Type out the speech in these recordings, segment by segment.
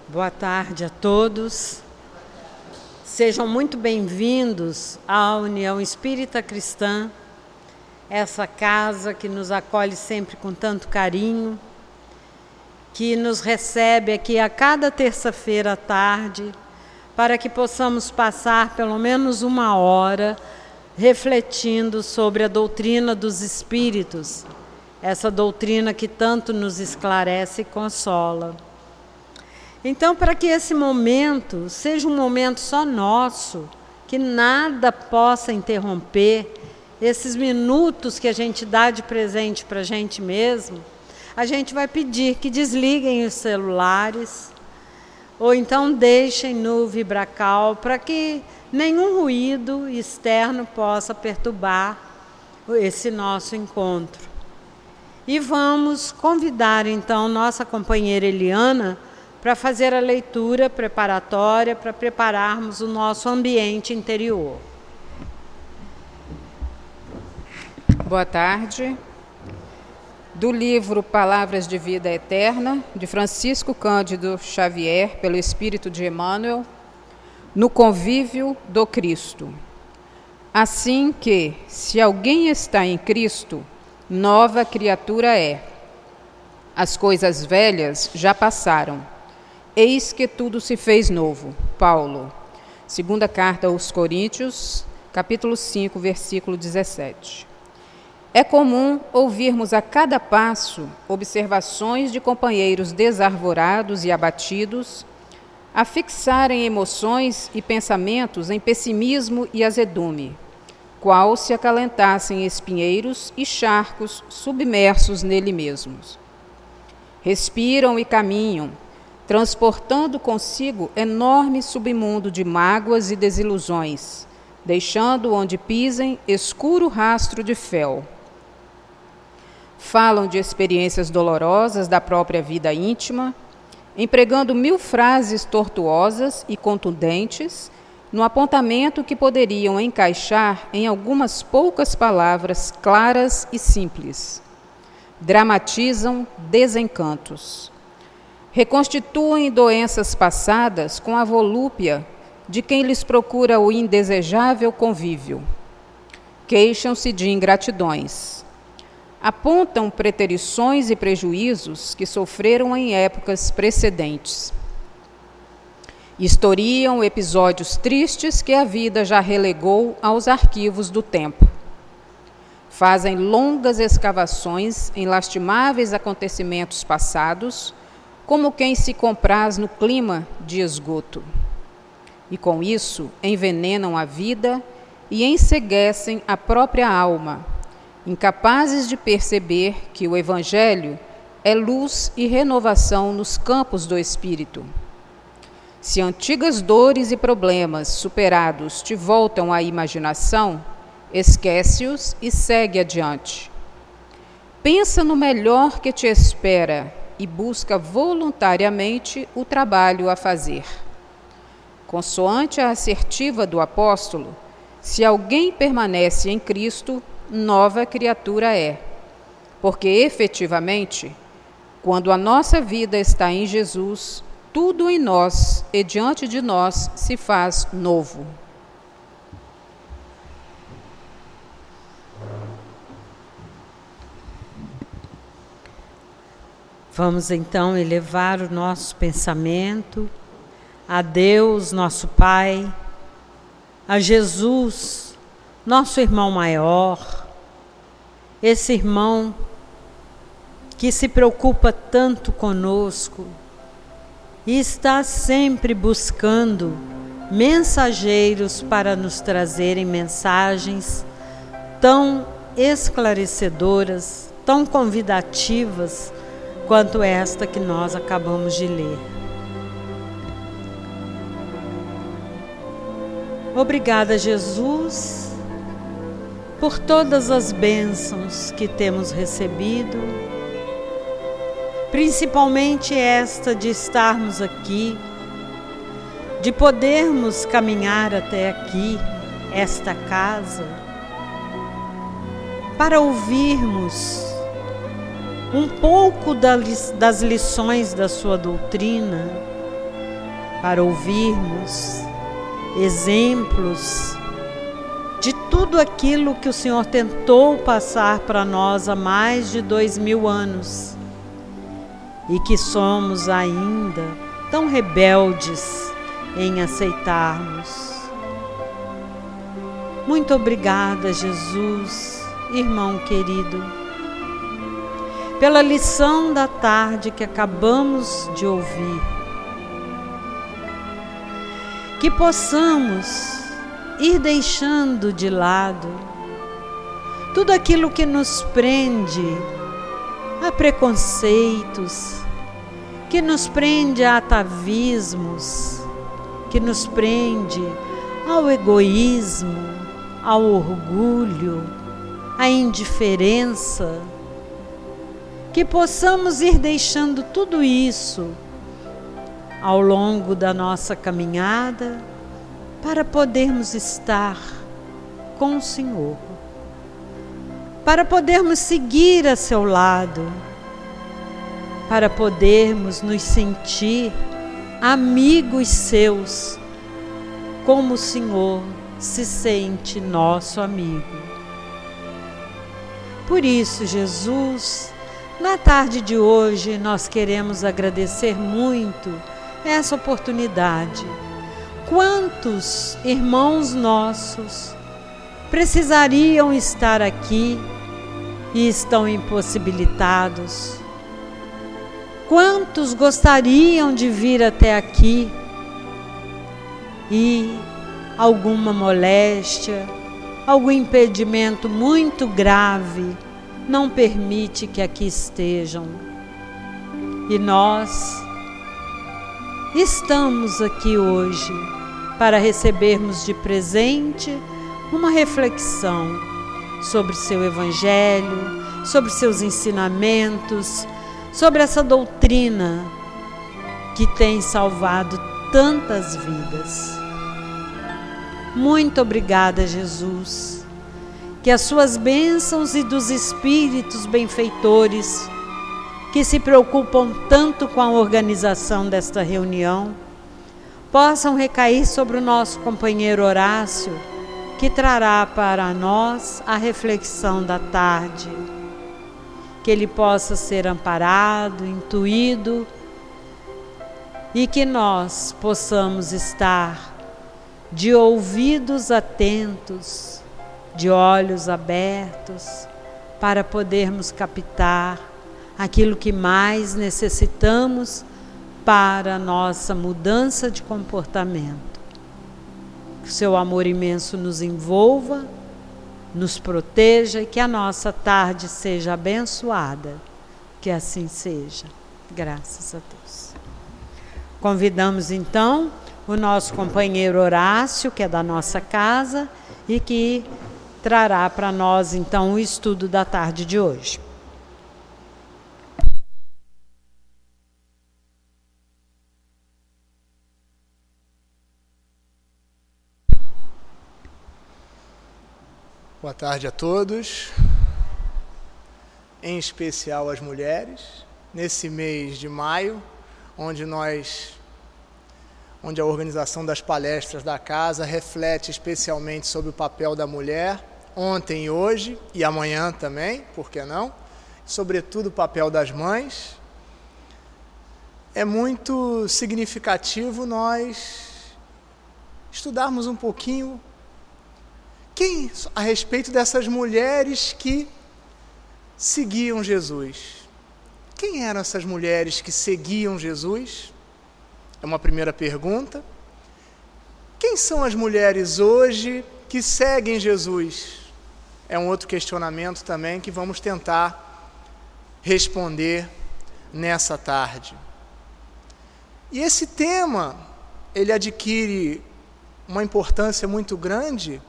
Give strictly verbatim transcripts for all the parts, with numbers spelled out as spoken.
Boa tarde a todos. Sejam muito bem-vindos à União Espírita Cristã, essa casa que nos acolhe sempre com tanto carinho, que nos recebe aqui a cada terça-feira à tarde, para que possamos passar pelo menos uma hora refletindo sobre a doutrina dos Espíritos, essa doutrina que tanto nos esclarece e consola. Então, para que esse momento seja um momento só nosso, que nada possa interromper esses minutos que a gente dá de presente para a gente mesmo, a gente vai pedir que desliguem os celulares ou então deixem no vibracal para que nenhum ruído externo possa perturbar esse nosso encontro. E vamos convidar então nossa companheira Eliana para fazer a leitura preparatória, para prepararmos o nosso ambiente interior. Boa tarde. Do livro Palavras de Vida Eterna, de Francisco Cândido Xavier, pelo Espírito de Emmanuel, no convívio do Cristo. Assim que, se alguém está em Cristo, nova criatura é. As coisas velhas já passaram. Eis que tudo se fez novo. Paulo. Segunda carta aos Coríntios, capítulo cinco, versículo dezessete. É comum ouvirmos a cada passo observações de companheiros desarvorados e abatidos, a fixarem emoções e pensamentos em pessimismo e azedume, qual se acalentassem espinheiros e charcos submersos nele mesmos. Respiram e caminham, transportando consigo enorme submundo de mágoas e desilusões, deixando onde pisem escuro rastro de fel. Falam de experiências dolorosas da própria vida íntima, empregando mil frases tortuosas e contundentes no apontamento que poderiam encaixar em algumas poucas palavras claras e simples. Dramatizam desencantos. Reconstituem doenças passadas com a volúpia de quem lhes procura o indesejável convívio. Queixam-se de ingratidões. Apontam preterições e prejuízos que sofreram em épocas precedentes. Historiam episódios tristes que a vida já relegou aos arquivos do tempo. Fazem longas escavações em lastimáveis acontecimentos passados, como quem se compraz no clima de esgoto. E com isso envenenam a vida e enceguecem a própria alma, incapazes de perceber que o Evangelho é luz e renovação nos campos do espírito. Se antigas dores e problemas superados te voltam à imaginação, esquece-os e segue adiante. Pensa no melhor que te espera e busca voluntariamente o trabalho a fazer. Consoante a assertiva do apóstolo, se alguém permanece em Cristo, nova criatura é. Porque, efetivamente, quando a nossa vida está em Jesus, tudo em nós e diante de nós se faz novo. Vamos então elevar o nosso pensamento a Deus, nosso Pai, a Jesus, nosso irmão maior, esse irmão que se preocupa tanto conosco e está sempre buscando mensageiros para nos trazerem mensagens tão esclarecedoras, tão convidativas, quanto esta que nós acabamos de ler. Obrigada, Jesus, por todas as bênçãos que temos recebido, principalmente esta de estarmos aqui, de podermos caminhar até aqui, esta casa, para ouvirmos um pouco das lições da sua doutrina, para ouvirmos exemplos de tudo aquilo que o Senhor tentou passar para nós há mais de dois mil anos e que somos ainda tão rebeldes em aceitarmos. Muito obrigada, Jesus, irmão querido, pela lição da tarde que acabamos de ouvir. Que possamos ir deixando de lado tudo aquilo que nos prende a preconceitos, que nos prende a atavismos, que nos prende ao egoísmo, ao orgulho, à indiferença. Que possamos ir deixando tudo isso ao longo da nossa caminhada para podermos estar com o Senhor, para podermos seguir a seu lado, para podermos nos sentir amigos seus, como o Senhor se sente nosso amigo. Por isso, Jesus, na tarde de hoje, nós queremos agradecer muito essa oportunidade. Quantos irmãos nossos precisariam estar aqui e estão impossibilitados? Quantos gostariam de vir até aqui e alguma moléstia, algum impedimento muito grave não permite que aqui estejam? E nós estamos aqui hoje para recebermos de presente uma reflexão sobre seu Evangelho, sobre seus ensinamentos, sobre essa doutrina que tem salvado tantas vidas. Muito obrigada, Jesus, que as suas bênçãos e dos espíritos benfeitores que se preocupam tanto com a organização desta reunião possam recair sobre o nosso companheiro Horácio, que trará para nós a reflexão da tarde. Que ele possa ser amparado, intuído e que nós possamos estar de ouvidos atentos, de olhos abertos, para podermos captar aquilo que mais necessitamos para a nossa mudança de comportamento. Que o seu amor imenso nos envolva, nos proteja e que a nossa tarde seja abençoada. Que assim seja. Graças a Deus. Convidamos então o nosso companheiro Horácio, que é da nossa casa, e que trará para nós então o estudo da tarde de hoje. Boa tarde a todos, em especial às mulheres, nesse mês de maio, onde nós, onde a organização das palestras da casa reflete especialmente sobre o papel da mulher, ontem e hoje, e amanhã também, por que não? Sobretudo o papel das mães. É muito significativo nós estudarmos um pouquinho Quem, a respeito dessas mulheres que seguiam Jesus. Quem eram essas mulheres que seguiam Jesus? É uma primeira pergunta. Quem são as mulheres hoje que seguem Jesus? É um outro questionamento também que vamos tentar responder nessa tarde. E esse tema, ele adquire uma importância muito grande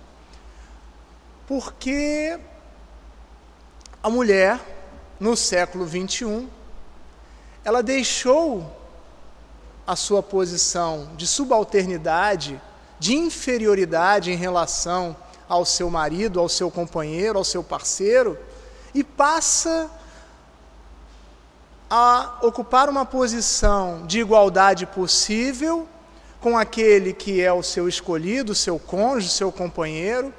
porque a mulher, no século vinte e um, ela deixou a sua posição de subalternidade, de inferioridade em relação ao seu marido, ao seu companheiro, ao seu parceiro, e passa a ocupar uma posição de igualdade possível com aquele que é o seu escolhido, seu cônjuge, seu companheiro,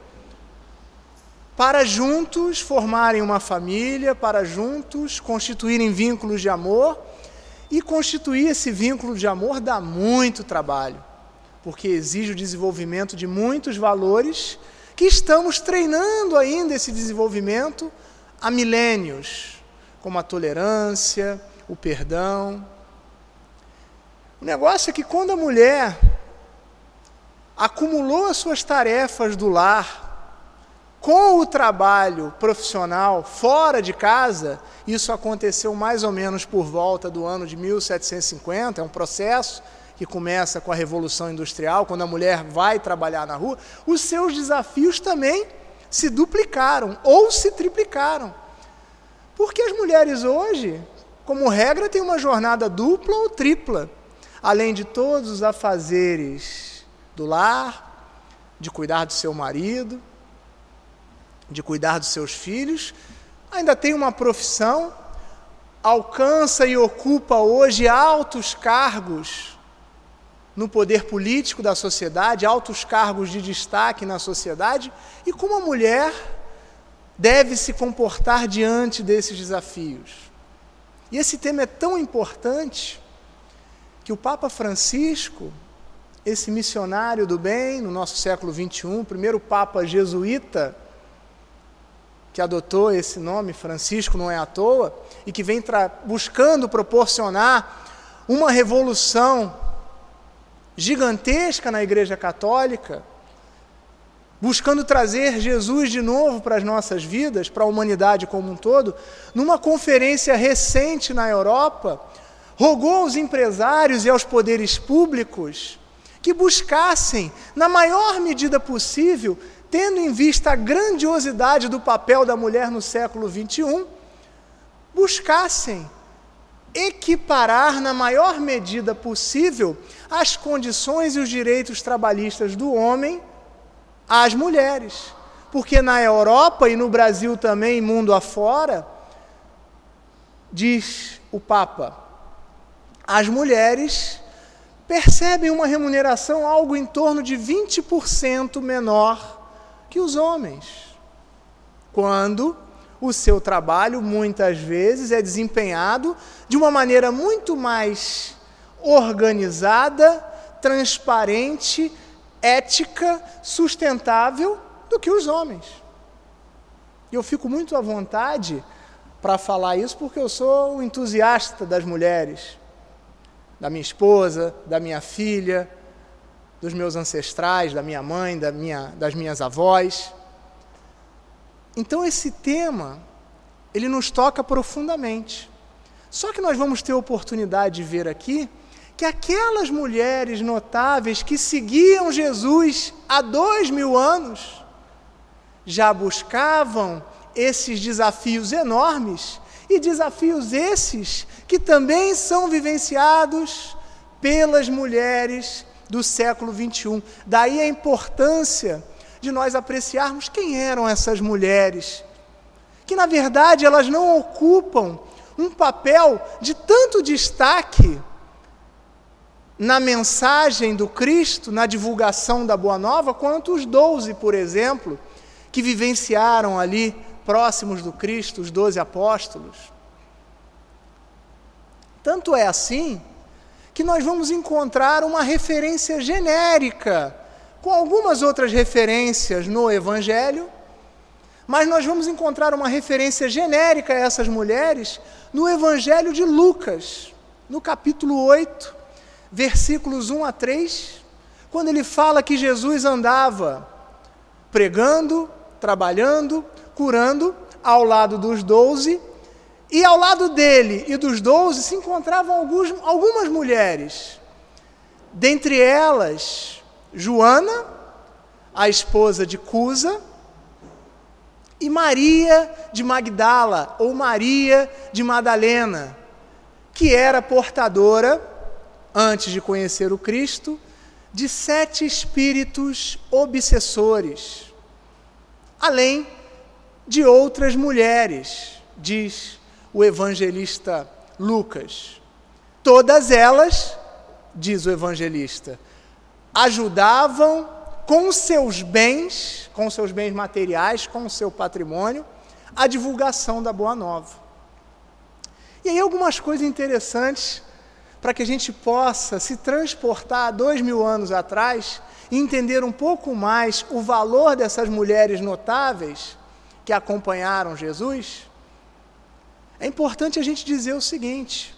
para juntos formarem uma família, para juntos constituírem vínculos de amor. E constituir esse vínculo de amor dá muito trabalho, porque exige o desenvolvimento de muitos valores que estamos treinando ainda esse desenvolvimento há milênios, como a tolerância, o perdão. O negócio é que quando a mulher acumulou as suas tarefas do lar com o trabalho profissional fora de casa, isso aconteceu mais ou menos por volta do ano de mil setecentos e cinquenta, é um processo que começa com a Revolução Industrial, quando a mulher vai trabalhar na rua, os seus desafios também se duplicaram ou se triplicaram. Porque as mulheres hoje, como regra, têm uma jornada dupla ou tripla, além de todos os afazeres do lar, de cuidar do seu marido, de cuidar dos seus filhos, ainda tem uma profissão, alcança e ocupa hoje altos cargos no poder político da sociedade, altos cargos de destaque na sociedade, e como a mulher deve se comportar diante desses desafios. E esse tema é tão importante que o Papa Francisco, esse missionário do bem no nosso século vinte e um, o primeiro Papa jesuíta que adotou esse nome, Francisco, não é à toa, e que vem buscando proporcionar uma revolução gigantesca na Igreja Católica, buscando trazer Jesus de novo para as nossas vidas, para a humanidade como um todo, numa conferência recente na Europa, rogou aos empresários e aos poderes públicos que buscassem, na maior medida possível, tendo em vista a grandiosidade do papel da mulher no século vinte e um, buscassem equiparar na maior medida possível as condições e os direitos trabalhistas do homem às mulheres. Porque na Europa e no Brasil também, mundo afora, diz o Papa, as mulheres percebem uma remuneração algo em torno de vinte por cento menor que os homens, quando o seu trabalho, muitas vezes, é desempenhado de uma maneira muito mais organizada, transparente, ética, sustentável do que os homens. E eu fico muito à vontade para falar isso porque eu sou um entusiasta das mulheres, da minha esposa, da minha filha, dos meus ancestrais, da minha mãe, da minha, das minhas avós. Então esse tema, ele nos toca profundamente. Só que nós vamos ter a oportunidade de ver aqui que aquelas mulheres notáveis que seguiam Jesus há dois mil anos, já buscavam esses desafios enormes, e desafios esses que também são vivenciados pelas mulheres do século vinte e um. Daí a importância de nós apreciarmos quem eram essas mulheres, que na verdade elas não ocupam um papel de tanto destaque na mensagem do Cristo, na divulgação da Boa Nova, quanto os doze, por exemplo, que vivenciaram ali próximos do Cristo, os doze apóstolos. Tanto é assim que nós vamos encontrar uma referência genérica, com algumas outras referências no Evangelho, mas nós vamos encontrar uma referência genérica a essas mulheres no Evangelho de Lucas, no capítulo oito, versículos um a três, quando ele fala que Jesus andava pregando, trabalhando, curando, ao lado dos doze, e ao lado dele e dos doze se encontravam alguns, algumas mulheres, dentre elas Joana, a esposa de Cusa, e Maria de Magdala, ou Maria de Madalena, que era portadora, antes de conhecer o Cristo, de sete espíritos obsessores, além de outras mulheres, diz o evangelista Lucas. Todas elas, diz o evangelista, ajudavam com os seus bens, com os seus bens materiais, com o seu patrimônio, a divulgação da Boa Nova. E aí algumas coisas interessantes para que a gente possa se transportar dois mil anos atrás e entender um pouco mais o valor dessas mulheres notáveis que acompanharam Jesus. É importante a gente dizer o seguinte: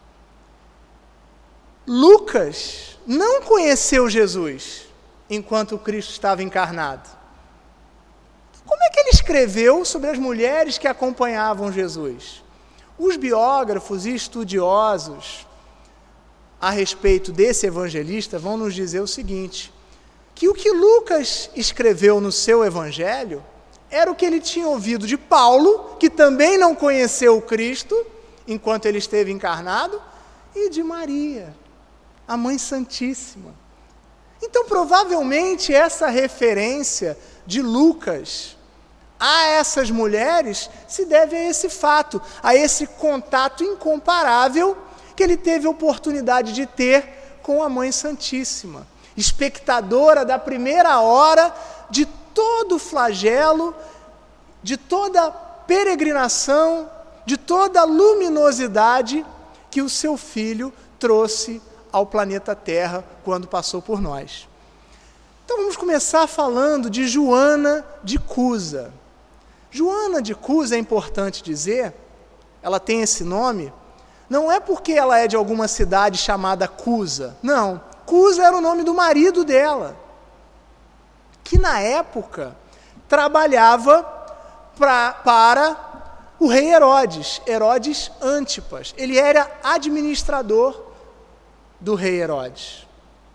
Lucas não conheceu Jesus enquanto Cristo estava encarnado. Como é que ele escreveu sobre as mulheres que acompanhavam Jesus? Os biógrafos e estudiosos a respeito desse evangelista vão nos dizer o seguinte, que o que Lucas escreveu no seu evangelho era o que ele tinha ouvido de Paulo, que também não conheceu Cristo enquanto ele esteve encarnado, e de Maria, a Mãe Santíssima. Então, provavelmente, essa referência de Lucas a essas mulheres se deve a esse fato, a esse contato incomparável que ele teve a oportunidade de ter com a Mãe Santíssima, espectadora da primeira hora de todo o flagelo, de toda a peregrinação, de toda a luminosidade que o seu filho trouxe ao planeta Terra quando passou por nós. Então vamos começar falando de Joana de Cusa. Joana de Cusa, é importante dizer, ela tem esse nome, não é porque ela é de alguma cidade chamada Cusa, não. Cusa era o nome do marido dela, que na época trabalhava pra, para o rei Herodes, Herodes Antipas. Ele era administrador do rei Herodes.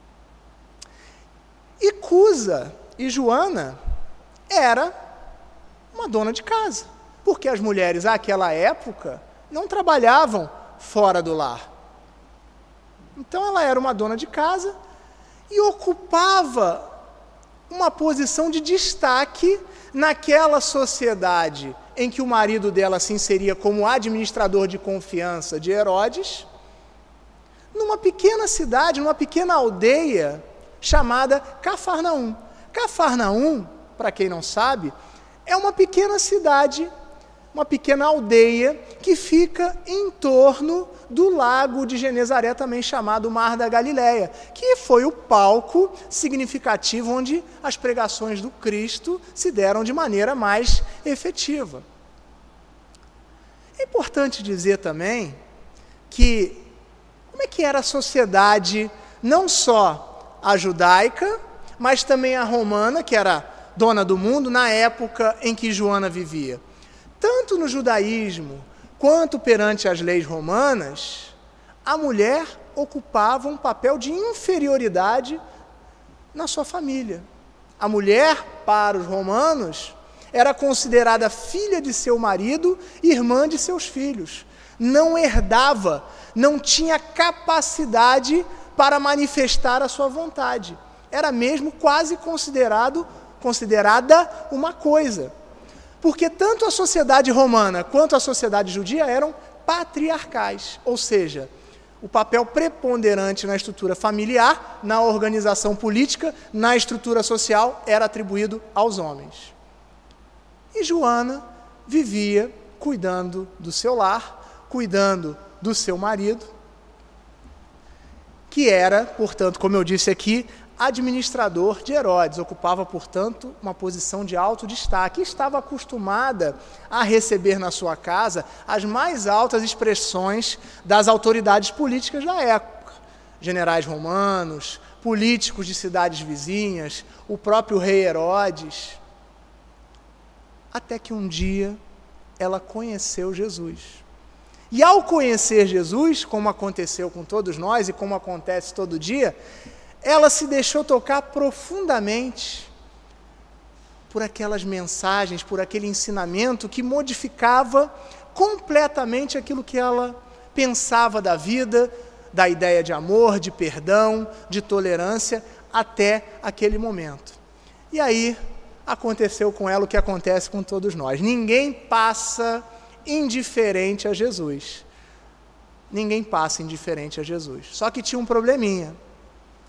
E Cusa e Joana era uma dona de casa, porque as mulheres àquela época não trabalhavam fora do lar. Então ela era uma dona de casa e ocupava uma posição de destaque naquela sociedade em que o marido dela se inseria como administrador de confiança de Herodes, numa pequena cidade, numa pequena aldeia chamada Cafarnaum. Cafarnaum, para quem não sabe, é uma pequena cidade, uma pequena aldeia que fica em torno do lago de Genezaré, também chamado Mar da Galileia, que foi o palco significativo onde as pregações do Cristo se deram de maneira mais efetiva. É importante dizer também que como é que era a sociedade, não só a judaica, mas também a romana, que era dona do mundo, na época em que Joana vivia. Tanto no judaísmo, quanto perante as leis romanas, a mulher ocupava um papel de inferioridade na sua família. A mulher, para os romanos, era considerada filha de seu marido e irmã de seus filhos. Não herdava, não tinha capacidade para manifestar a sua vontade. Era mesmo quase considerado, considerada uma coisa. Porque tanto a sociedade romana quanto a sociedade judia eram patriarcais, ou seja, o papel preponderante na estrutura familiar, na organização política, na estrutura social, era atribuído aos homens. E Joana vivia cuidando do seu lar, cuidando do seu marido, que era, portanto, como eu disse aqui, administrador de Herodes, ocupava, portanto, uma posição de alto destaque e estava acostumada a receber na sua casa as mais altas expressões das autoridades políticas da época. Generais romanos, políticos de cidades vizinhas, o próprio rei Herodes. Até que um dia ela conheceu Jesus. E ao conhecer Jesus, como aconteceu com todos nós e como acontece todo dia, ela se deixou tocar profundamente por aquelas mensagens, por aquele ensinamento que modificava completamente aquilo que ela pensava da vida, da ideia de amor, de perdão, de tolerância, até aquele momento. E aí aconteceu com ela o que acontece com todos nós. Ninguém passa indiferente a Jesus. Ninguém passa indiferente a Jesus. Só que tinha um probleminha.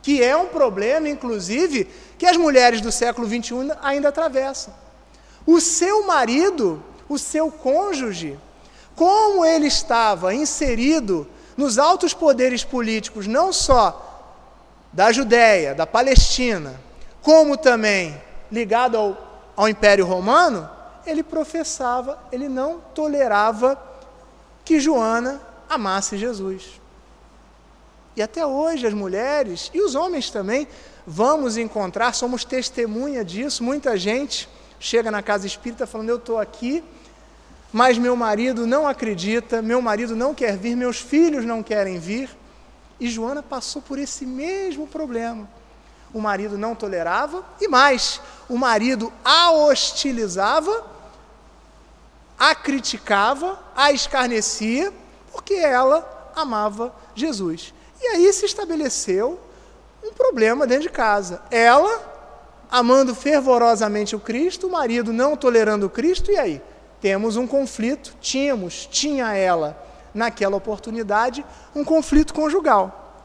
que é um problema, inclusive, que as mulheres do século vinte e um ainda atravessam. O seu marido, o seu cônjuge, como ele estava inserido nos altos poderes políticos, não só da Judéia, da Palestina, como também ligado ao, ao Império Romano, ele professava, ele não tolerava que Joana amasse Jesus. E até hoje as mulheres, e os homens também, vamos encontrar, somos testemunha disso, muita gente chega na casa espírita falando, eu estou aqui, mas meu marido não acredita, meu marido não quer vir, meus filhos não querem vir. E Joana passou por esse mesmo problema. O marido não tolerava, e mais, o marido a hostilizava, a criticava, a escarnecia, porque ela amava Jesus. E aí se estabeleceu um problema dentro de casa. Ela, amando fervorosamente o Cristo, o marido não tolerando o Cristo, e aí? Temos um conflito, tínhamos, tinha ela, naquela oportunidade, um conflito conjugal.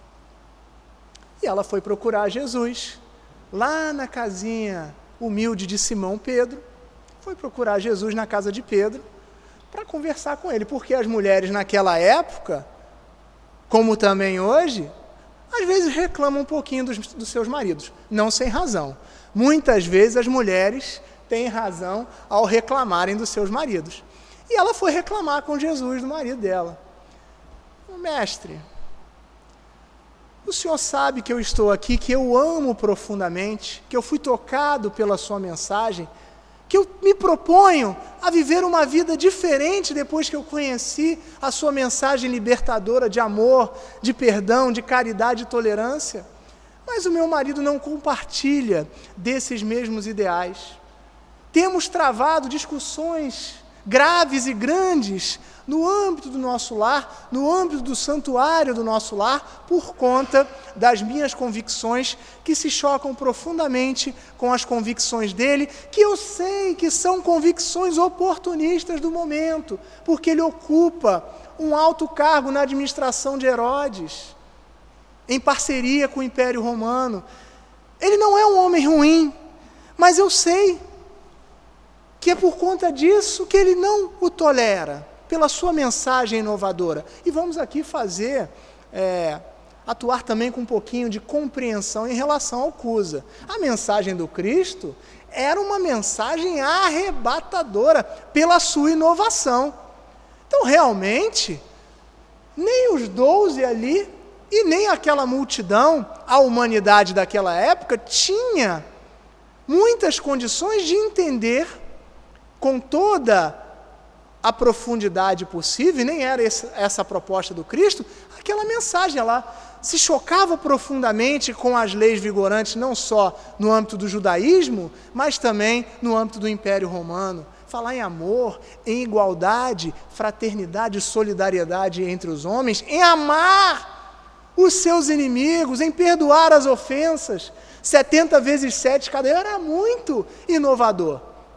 E ela foi procurar Jesus, lá na casinha humilde de Simão Pedro, foi procurar Jesus na casa de Pedro, para conversar com ele, porque as mulheres naquela época, como também hoje, às vezes reclamam um pouquinho dos, dos seus maridos, não sem razão. Muitas vezes as mulheres têm razão ao reclamarem dos seus maridos. E ela foi reclamar com Jesus do marido dela. Mestre, o senhor sabe que eu estou aqui, que eu amo profundamente, que eu fui tocado pela sua mensagem, que eu me proponho a viver uma vida diferente depois que eu conheci a sua mensagem libertadora de amor, de perdão, de caridade e tolerância. Mas o meu marido não compartilha desses mesmos ideais. Temos travado discussões graves e grandes no âmbito do nosso lar, no âmbito do santuário do nosso lar, por conta das minhas convicções que se chocam profundamente com as convicções dele, que eu sei que são convicções oportunistas do momento, porque ele ocupa um alto cargo na administração de Herodes, em parceria com o Império Romano. Ele não é um homem ruim, mas eu sei que é por conta disso que ele não o tolera, pela sua mensagem inovadora. E vamos aqui fazer, é, atuar também com um pouquinho de compreensão em relação ao Cusa. A mensagem do Cristo era uma mensagem arrebatadora pela sua inovação. Então, realmente, nem os doze ali, e nem aquela multidão, a humanidade daquela época, tinha muitas condições de entender com toda a profundidade possível, e nem era essa, essa a proposta do Cristo, aquela mensagem lá se chocava profundamente com as leis vigorantes, não só no âmbito do judaísmo, mas também no âmbito do Império Romano. Falar em amor, em igualdade, fraternidade, solidariedade entre os homens, em amar os seus inimigos, em perdoar as ofensas, setenta vezes sete cada um, era muito inovador.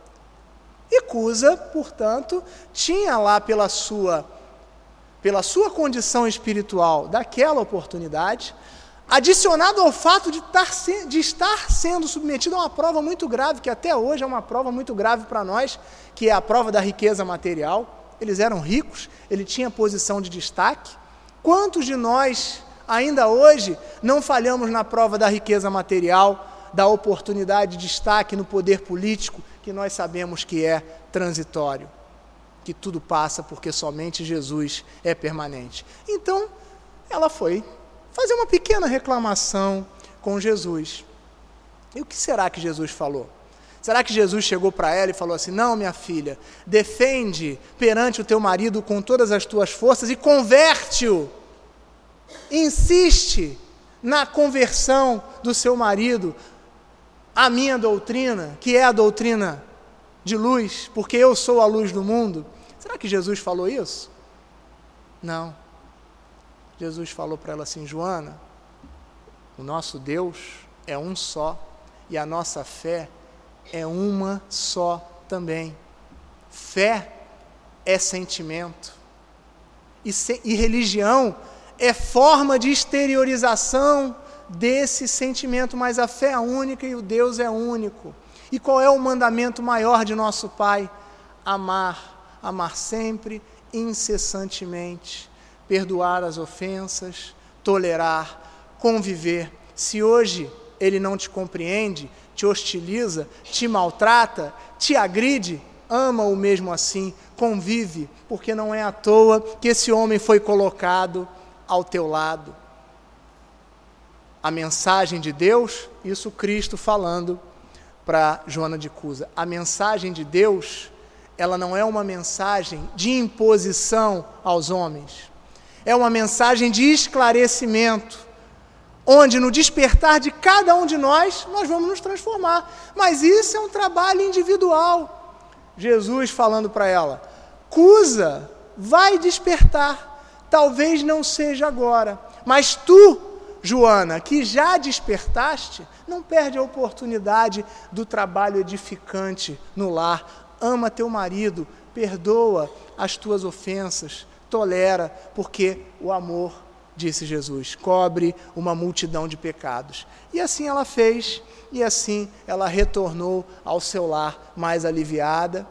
E Cusa, portanto, tinha lá pela sua, pela sua condição espiritual daquela oportunidade, adicionado ao fato de estar, de estar sendo submetido a uma prova muito grave, que até hoje é uma prova muito grave para nós, que é a prova da riqueza material. Eles eram ricos, ele tinha posição de destaque. Quantos de nós, ainda hoje, não falhamos na prova da riqueza material, da oportunidade de destaque no poder político, que nós sabemos que é transitório, que tudo passa porque somente Jesus é permanente. Então, ela foi fazer uma pequena reclamação com Jesus. E o que será que Jesus falou? Será que Jesus chegou para ela e falou assim, não, minha filha, defende perante o teu marido com todas as tuas forças e converte-o, insiste na conversão do seu marido, a minha doutrina, que é a doutrina de luz, porque eu sou a luz do mundo. Será que Jesus falou isso? Não. Jesus falou para ela assim, Joana, o nosso Deus é um só, e a nossa fé é uma só também. Fé é sentimento, e, se, e religião é forma de exteriorização desse sentimento, mas a fé é única e o Deus é único. E qual é o mandamento maior de nosso Pai? Amar, amar sempre, incessantemente, perdoar as ofensas, tolerar, conviver. Se hoje ele não te compreende, te hostiliza, te maltrata, te agride, ama-o mesmo assim, convive, porque não é à toa que esse homem foi colocado ao teu lado. A mensagem de Deus, isso Cristo falando para Joana de Cusa, a mensagem de Deus, ela não é uma mensagem de imposição aos homens, é uma mensagem de esclarecimento, onde no despertar de cada um de nós, nós vamos nos transformar. Mas isso é um trabalho individual. Jesus falando para ela, Cusa, vai despertar, talvez não seja agora, mas tu, Joana, que já despertaste, não perde a oportunidade do trabalho edificante no lar. Ama teu marido, perdoa as tuas ofensas, tolera, porque o amor, disse Jesus, cobre uma multidão de pecados. E assim ela fez, e assim ela retornou ao seu lar mais aliviada.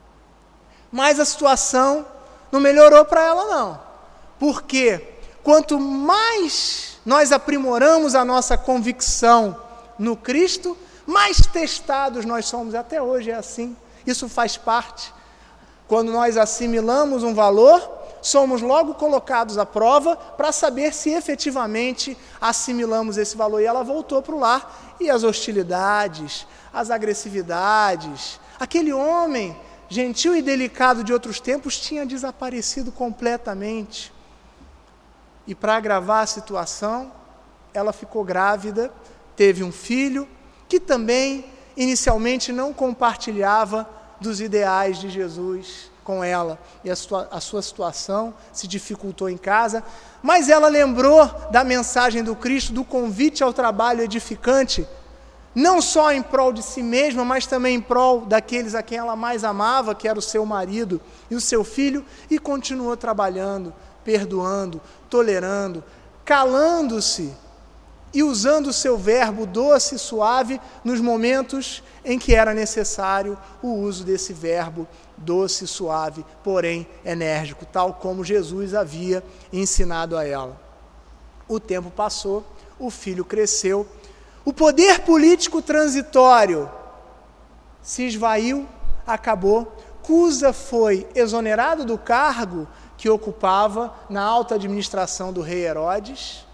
Mas a situação não melhorou para ela não, porque quanto mais nós aprimoramos a nossa convicção no Cristo, mais testados nós somos. Até hoje é assim, isso faz parte. Quando nós assimilamos um valor, somos logo colocados à prova para saber se efetivamente assimilamos esse valor. E ela voltou para o lar, e as hostilidades, as agressividades, aquele homem gentil e delicado de outros tempos tinha desaparecido completamente. E para agravar a situação, ela ficou grávida, teve um filho, que também inicialmente não compartilhava dos ideais de Jesus com ela, e a sua, a sua situação se dificultou em casa, mas ela lembrou da mensagem do Cristo, do convite ao trabalho edificante, não só em prol de si mesma, mas também em prol daqueles a quem ela mais amava, que era o seu marido e o seu filho, e continuou trabalhando, perdoando, tolerando, calando-se e usando o seu verbo doce e suave nos momentos em que era necessário o uso desse verbo doce e suave, porém enérgico, tal como Jesus havia ensinado a ela. O tempo passou, o filho cresceu, o poder político transitório se esvaiu, acabou. Cusa foi exonerado do cargo que ocupava na alta administração do rei Herodes,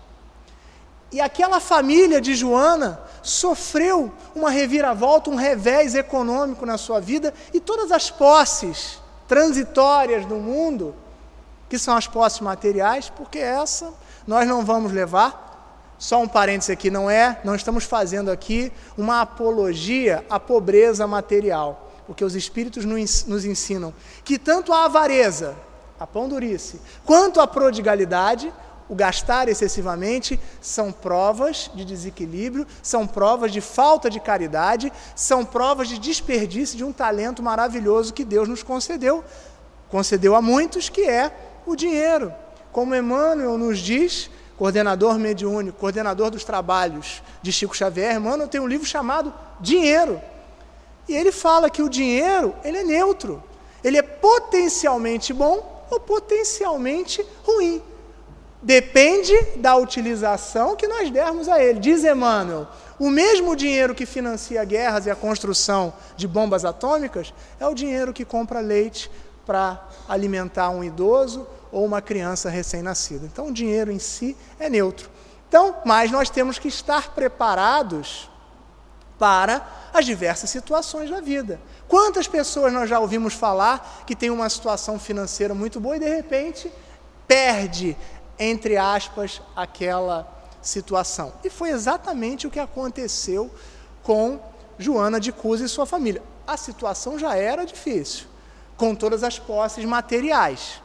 e aquela família de Joana sofreu uma reviravolta, um revés econômico na sua vida, e todas as posses transitórias do mundo, que são as posses materiais, porque essa nós não vamos levar. Só um parênteses aqui, não é, não estamos fazendo aqui uma apologia à pobreza material, porque os Espíritos nos ensinam que tanto a avareza, a pão-durice, quanto a prodigalidade, o gastar excessivamente, são provas de desequilíbrio, são provas de falta de caridade, são provas de desperdício de um talento maravilhoso que Deus nos concedeu, concedeu a muitos, que é o dinheiro. Como Emmanuel nos diz, coordenador mediúnico, coordenador dos trabalhos de Chico Xavier, Emmanuel tem um livro chamado Dinheiro, e ele fala que o dinheiro, ele é neutro, ele é potencialmente bom ou potencialmente ruim. Depende da utilização que nós dermos a ele. Diz Emmanuel, o mesmo dinheiro que financia guerras e a construção de bombas atômicas é o dinheiro que compra leite para alimentar um idoso ou uma criança recém-nascida. Então, o dinheiro em si é neutro. Então, mas nós temos que estar preparados para as diversas situações da vida. Quantas pessoas nós já ouvimos falar que tem uma situação financeira muito boa e, de repente, perde, entre aspas, aquela situação. E foi exatamente o que aconteceu com Joana de Cusa e sua família. A situação já era difícil, com todas as posses materiais.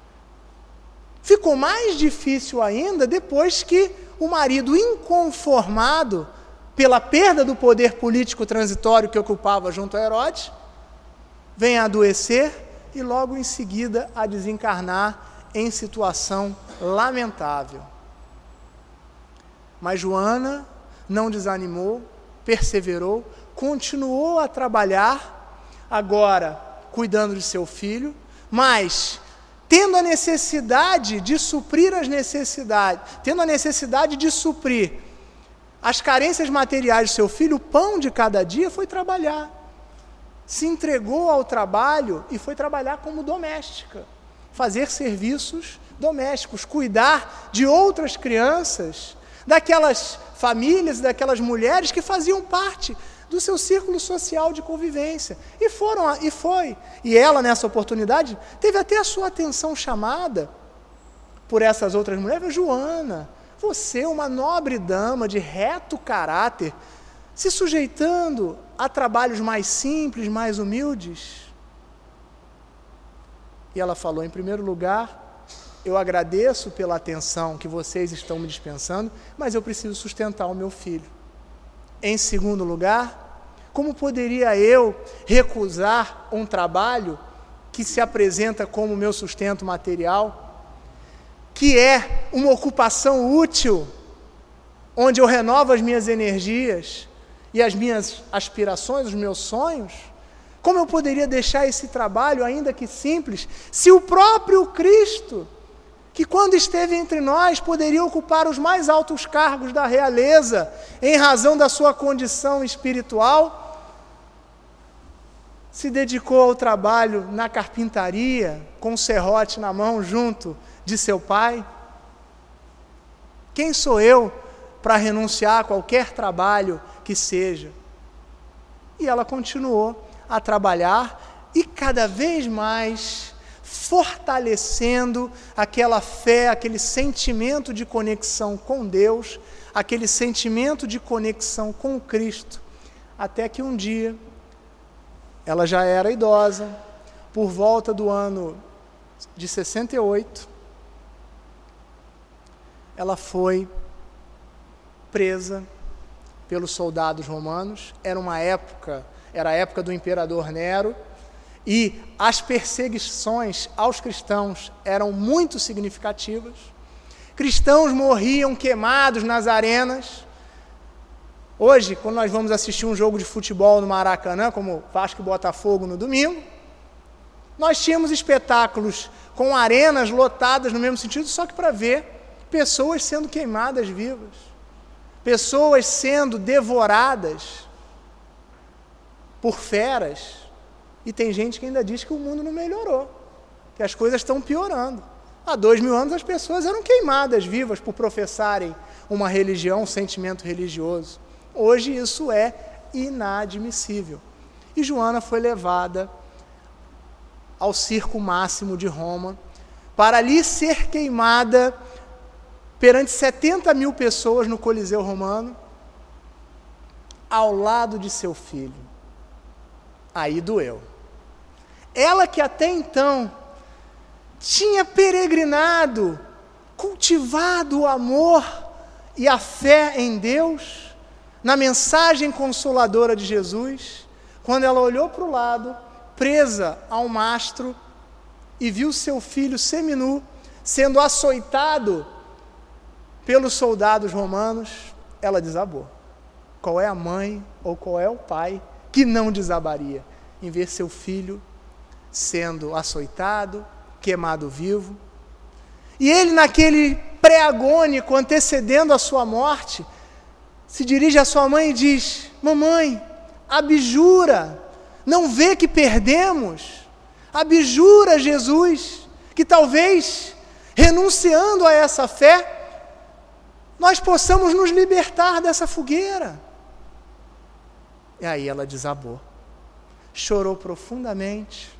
Ficou mais difícil ainda depois que o marido, inconformado pela perda do poder político transitório que ocupava junto a Herodes, vem a adoecer e logo em seguida a desencarnar em situação lamentável. Mas Joana não desanimou, perseverou, continuou a trabalhar, agora cuidando de seu filho, mas tendo a necessidade de suprir as necessidades, tendo a necessidade de suprir as carências materiais de seu filho, o pão de cada dia, foi trabalhar. Se entregou ao trabalho e foi trabalhar como doméstica, fazer serviços domésticos, cuidar de outras crianças, daquelas famílias, daquelas mulheres que faziam parte do seu círculo social de convivência. E foram, e foi. E ela, nessa oportunidade, teve até a sua atenção chamada por essas outras mulheres. Joana, você, uma nobre dama de reto caráter, se sujeitando a trabalhos mais simples, mais humildes. E ela falou, em primeiro lugar, eu agradeço pela atenção que vocês estão me dispensando, mas eu preciso sustentar o meu filho. Em segundo lugar, como poderia eu recusar um trabalho que se apresenta como meu sustento material, que é uma ocupação útil, onde eu renovo as minhas energias e as minhas aspirações, os meus sonhos? Como eu poderia deixar esse trabalho, ainda que simples, se o próprio Cristo, que quando esteve entre nós, poderia ocupar os mais altos cargos da realeza, em razão da sua condição espiritual, se dedicou ao trabalho na carpintaria, com o serrote na mão, junto de seu pai? Quem sou eu para renunciar a qualquer trabalho que seja? E ela continuou a trabalhar e cada vez mais fortalecendo aquela fé, aquele sentimento de conexão com Deus, aquele sentimento de conexão com Cristo, até que um dia, ela já era idosa, por volta do ano de sessenta e oito, ela foi presa pelos soldados romanos. Era uma época, era a época do imperador Nero, e as perseguições aos cristãos eram muito significativas. Cristãos morriam queimados nas arenas. Hoje, quando nós vamos assistir um jogo de futebol no Maracanã, como Vasco e Botafogo no domingo, nós tínhamos espetáculos com arenas lotadas no mesmo sentido, só que para ver pessoas sendo queimadas vivas, pessoas sendo devoradas por feras. E tem gente que ainda diz que o mundo não melhorou, que as coisas estão piorando. Há dois mil anos as pessoas eram queimadas vivas por professarem uma religião, um sentimento religioso. Hoje isso é inadmissível. E Joana foi levada ao circo máximo de Roma, para ali ser queimada perante setenta mil pessoas no Coliseu Romano, ao lado de seu filho. Aí doeu. Ela que até então tinha peregrinado, cultivado o amor e a fé em Deus, na mensagem consoladora de Jesus, quando ela olhou para o lado, presa a um mastro, e viu seu filho seminu sendo açoitado pelos soldados romanos, ela desabou. Qual é a mãe ou qual é o pai que não desabaria em ver seu filho sendo açoitado, queimado vivo? E ele, naquele pré-agônico, antecedendo a sua morte, se dirige à sua mãe e diz: mamãe, abjura, não vê que perdemos? Abjura, Jesus, que talvez, renunciando a essa fé, nós possamos nos libertar dessa fogueira. E aí ela desabou, chorou profundamente,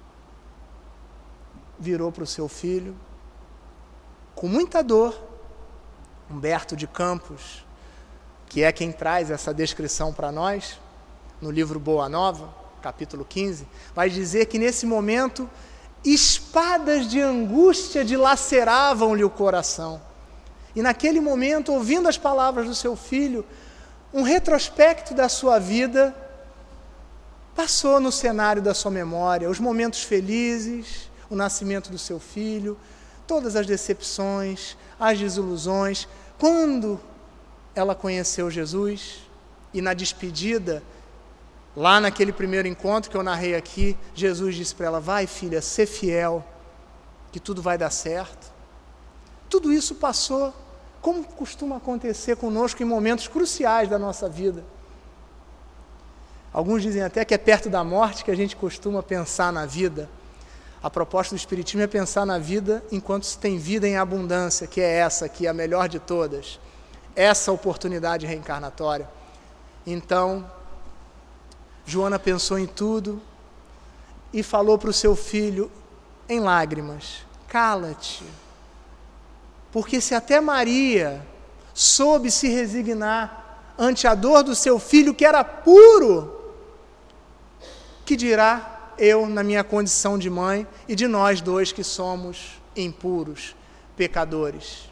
virou para o seu filho, com muita dor. Humberto de Campos, que é quem traz essa descrição para nós, no livro Boa Nova, capítulo quinze, vai dizer que nesse momento, espadas de angústia dilaceravam-lhe o coração. E naquele momento, ouvindo as palavras do seu filho, um retrospecto da sua vida passou no cenário da sua memória, os momentos felizes, o nascimento do seu filho, todas as decepções, as desilusões. Quando ela conheceu Jesus e na despedida, lá naquele primeiro encontro que eu narrei aqui, Jesus disse para ela: vai, filha, ser fiel, que tudo vai dar certo. Tudo isso passou, como costuma acontecer conosco em momentos cruciais da nossa vida. Alguns dizem até que é perto da morte que a gente costuma pensar na vida. A proposta do Espiritismo é pensar na vida enquanto se tem vida em abundância, que é essa aqui, a melhor de todas. Essa oportunidade reencarnatória. Então, Joana pensou em tudo e falou para o seu filho em lágrimas: cala-te, porque se até Maria soube se resignar ante a dor do seu filho, que era puro, que dirá eu na minha condição de mãe e de nós dois que somos impuros, pecadores?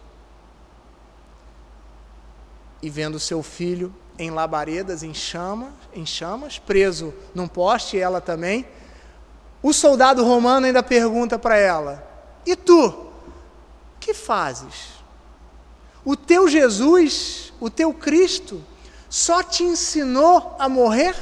E vendo seu filho em labaredas, em chamas, em chamas, preso num poste, ela também, o soldado romano ainda pergunta para ela: e tu, que fazes? O teu Jesus, o teu Cristo, só te ensinou a morrer?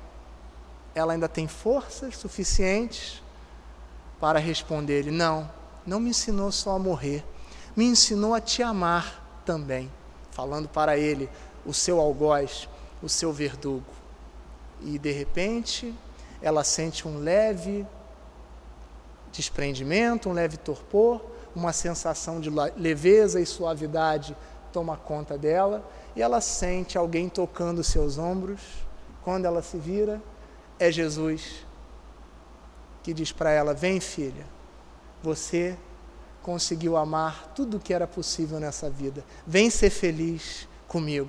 Ela ainda tem forças suficientes para responder-lhe: não, não me ensinou só a morrer, me ensinou a te amar também. Falando para ele, o seu algoz, o seu verdugo. E de repente, ela sente um leve desprendimento, um leve torpor, uma sensação de leveza e suavidade toma conta dela, e ela sente alguém tocando seus ombros. Quando ela se vira, é Jesus, que diz para ela: vem, filha, você conseguiu amar tudo o que era possível nessa vida, vem ser feliz comigo.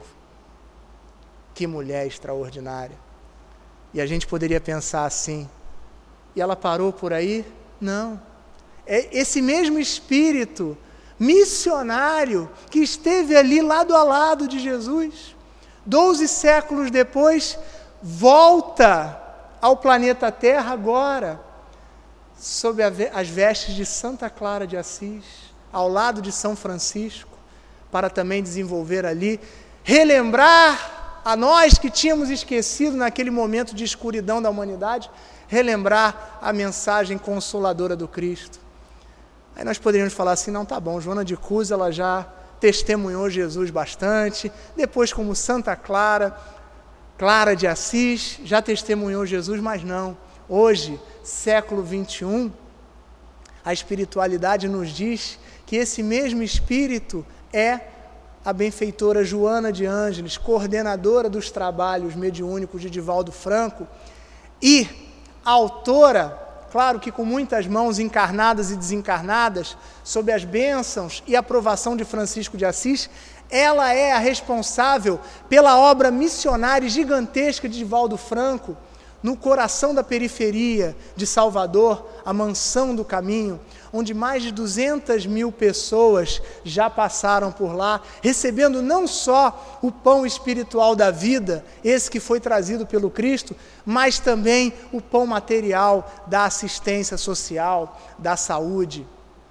Que mulher extraordinária. E a gente poderia pensar assim: e ela parou por aí? Não. É esse mesmo espírito missionário que esteve ali lado a lado de Jesus, doze séculos depois, volta ao planeta Terra agora, sob as vestes de Santa Clara de Assis, ao lado de São Francisco, para também desenvolver ali, relembrar a nós que tínhamos esquecido naquele momento de escuridão da humanidade, relembrar a mensagem consoladora do Cristo. Aí nós poderíamos falar assim: não, tá bom, Joana de Cus, ela já testemunhou Jesus bastante, depois como Santa Clara, Clara de Assis, já testemunhou Jesus, mas não. Hoje, século vinte e um, a espiritualidade nos diz que esse mesmo Espírito é a benfeitora Joana de Ângeles, coordenadora dos trabalhos mediúnicos de Divaldo Franco e autora, claro que com muitas mãos encarnadas e desencarnadas, sob as bênçãos e aprovação de Francisco de Assis, ela é a responsável pela obra missionária gigantesca de Divaldo Franco, no coração da periferia de Salvador, a Mansão do Caminho, onde mais de duzentas mil pessoas já passaram por lá, recebendo não só o pão espiritual da vida, esse que foi trazido pelo Cristo, mas também o pão material da assistência social, da saúde.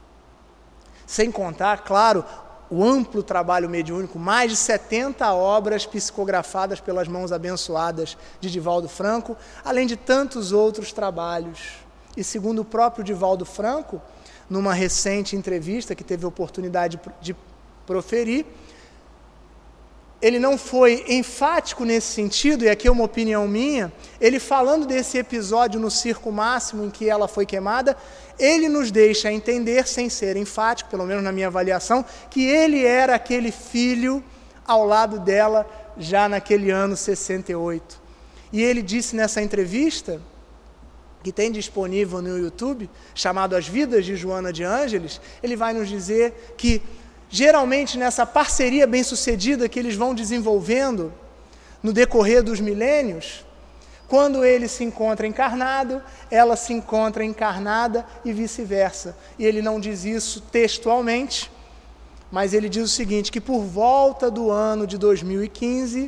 Sem contar, claro, o amplo trabalho mediúnico, mais de setenta obras psicografadas pelas mãos abençoadas de Divaldo Franco, além de tantos outros trabalhos. E segundo o próprio Divaldo Franco, numa recente entrevista que teve a oportunidade de proferir, ele não foi enfático nesse sentido, e aqui é uma opinião minha, ele falando desse episódio no circo máximo em que ela foi queimada, ele nos deixa entender, sem ser enfático, pelo menos na minha avaliação, que ele era aquele filho ao lado dela já naquele ano sessenta e oito. E ele disse nessa entrevista, que tem disponível no YouTube, chamado As Vidas de Joana de Ângeles, ele vai nos dizer que geralmente nessa parceria bem-sucedida que eles vão desenvolvendo no decorrer dos milênios, quando ele se encontra encarnado, ela se encontra encarnada e vice-versa. E ele não diz isso textualmente, mas ele diz o seguinte, que por volta do ano de dois mil e quinze,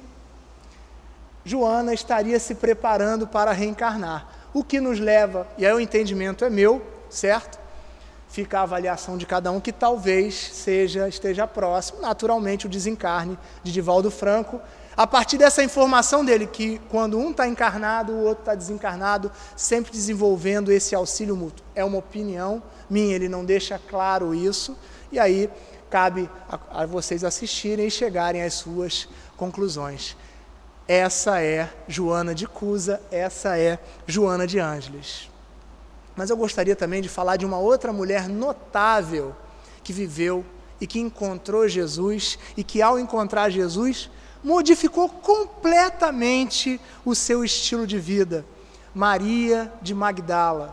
Joana estaria se preparando para reencarnar. O que nos leva, e aí o entendimento é meu, certo? fica a avaliação de cada um, que talvez seja, esteja próximo, naturalmente, o desencarne de Divaldo Franco, a partir dessa informação dele, que quando um está encarnado, o outro está desencarnado, sempre desenvolvendo esse auxílio mútuo. É uma opinião minha, ele não deixa claro isso, e aí cabe a, a vocês assistirem e chegarem às suas conclusões. Essa é Joana de Cusa, essa é Joana de Ângeles. Mas eu gostaria também de falar de uma outra mulher notável que viveu e que encontrou Jesus e que, ao encontrar Jesus, modificou completamente o seu estilo de vida. Maria de Magdala.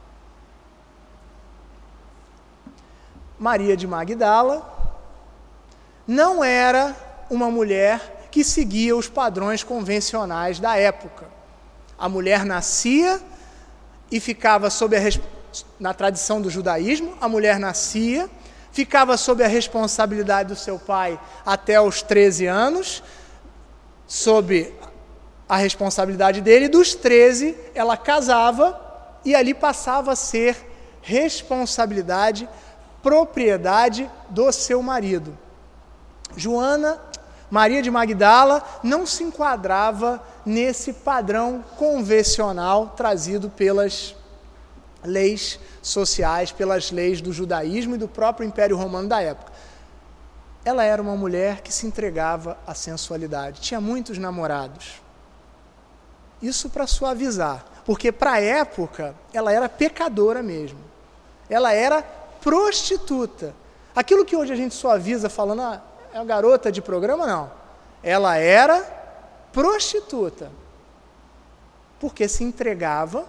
Maria de Magdala não era uma mulher que seguia os padrões convencionais da época. A mulher nascia e ficava sob a, na tradição do judaísmo, a mulher nascia, ficava sob a responsabilidade do seu pai até os treze anos, sob a responsabilidade dele, e dos treze ela casava e ali passava a ser responsabilidade, propriedade do seu marido. Joana, Maria de Magdala, não se enquadrava nesse padrão convencional trazido pelas leis sociais, pelas leis do judaísmo e do próprio Império Romano da época. Ela era uma mulher que se entregava à sensualidade, tinha muitos namorados. Isso para suavizar, porque para a época ela era pecadora mesmo. Ela era prostituta. Aquilo que hoje a gente suaviza falando, ah, é uma garota de programa, não. Ela era prostituta, porque se entregava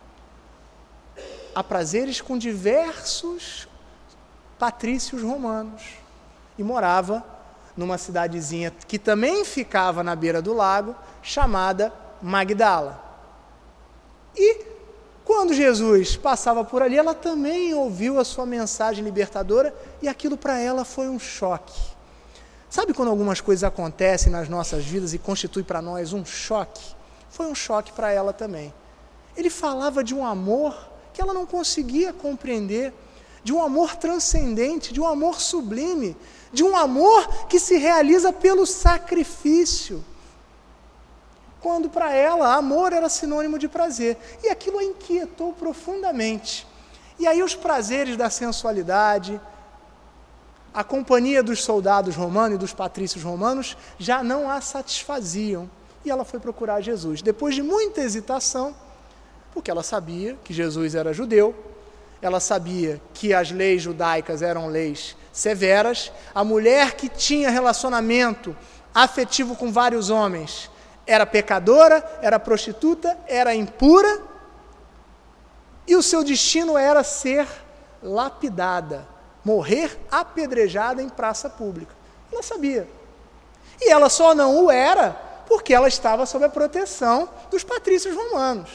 a prazeres com diversos patrícios romanos e morava numa cidadezinha que também ficava na beira do lago, chamada Magdala. E quando Jesus passava por ali, ela também ouviu a sua mensagem libertadora e aquilo para ela foi um choque. Sabe quando algumas coisas acontecem nas nossas vidas e constitui para nós um choque? Foi um choque para ela também. Ele falava de um amor que ela não conseguia compreender, de um amor transcendente, de um amor sublime, de um amor que se realiza pelo sacrifício. Quando para ela amor era sinônimo de prazer. E aquilo a inquietou profundamente. E aí os prazeres da sensualidade, a companhia dos soldados romanos e dos patrícios romanos já não a satisfaziam. E ela foi procurar Jesus. Depois de muita hesitação, porque ela sabia que Jesus era judeu, ela sabia que as leis judaicas eram leis severas, a mulher que tinha relacionamento afetivo com vários homens era pecadora, era prostituta, era impura, e o seu destino era ser lapidada, morrer apedrejada em praça pública. Ela sabia. E ela só não o era porque ela estava sob a proteção dos patrícios romanos.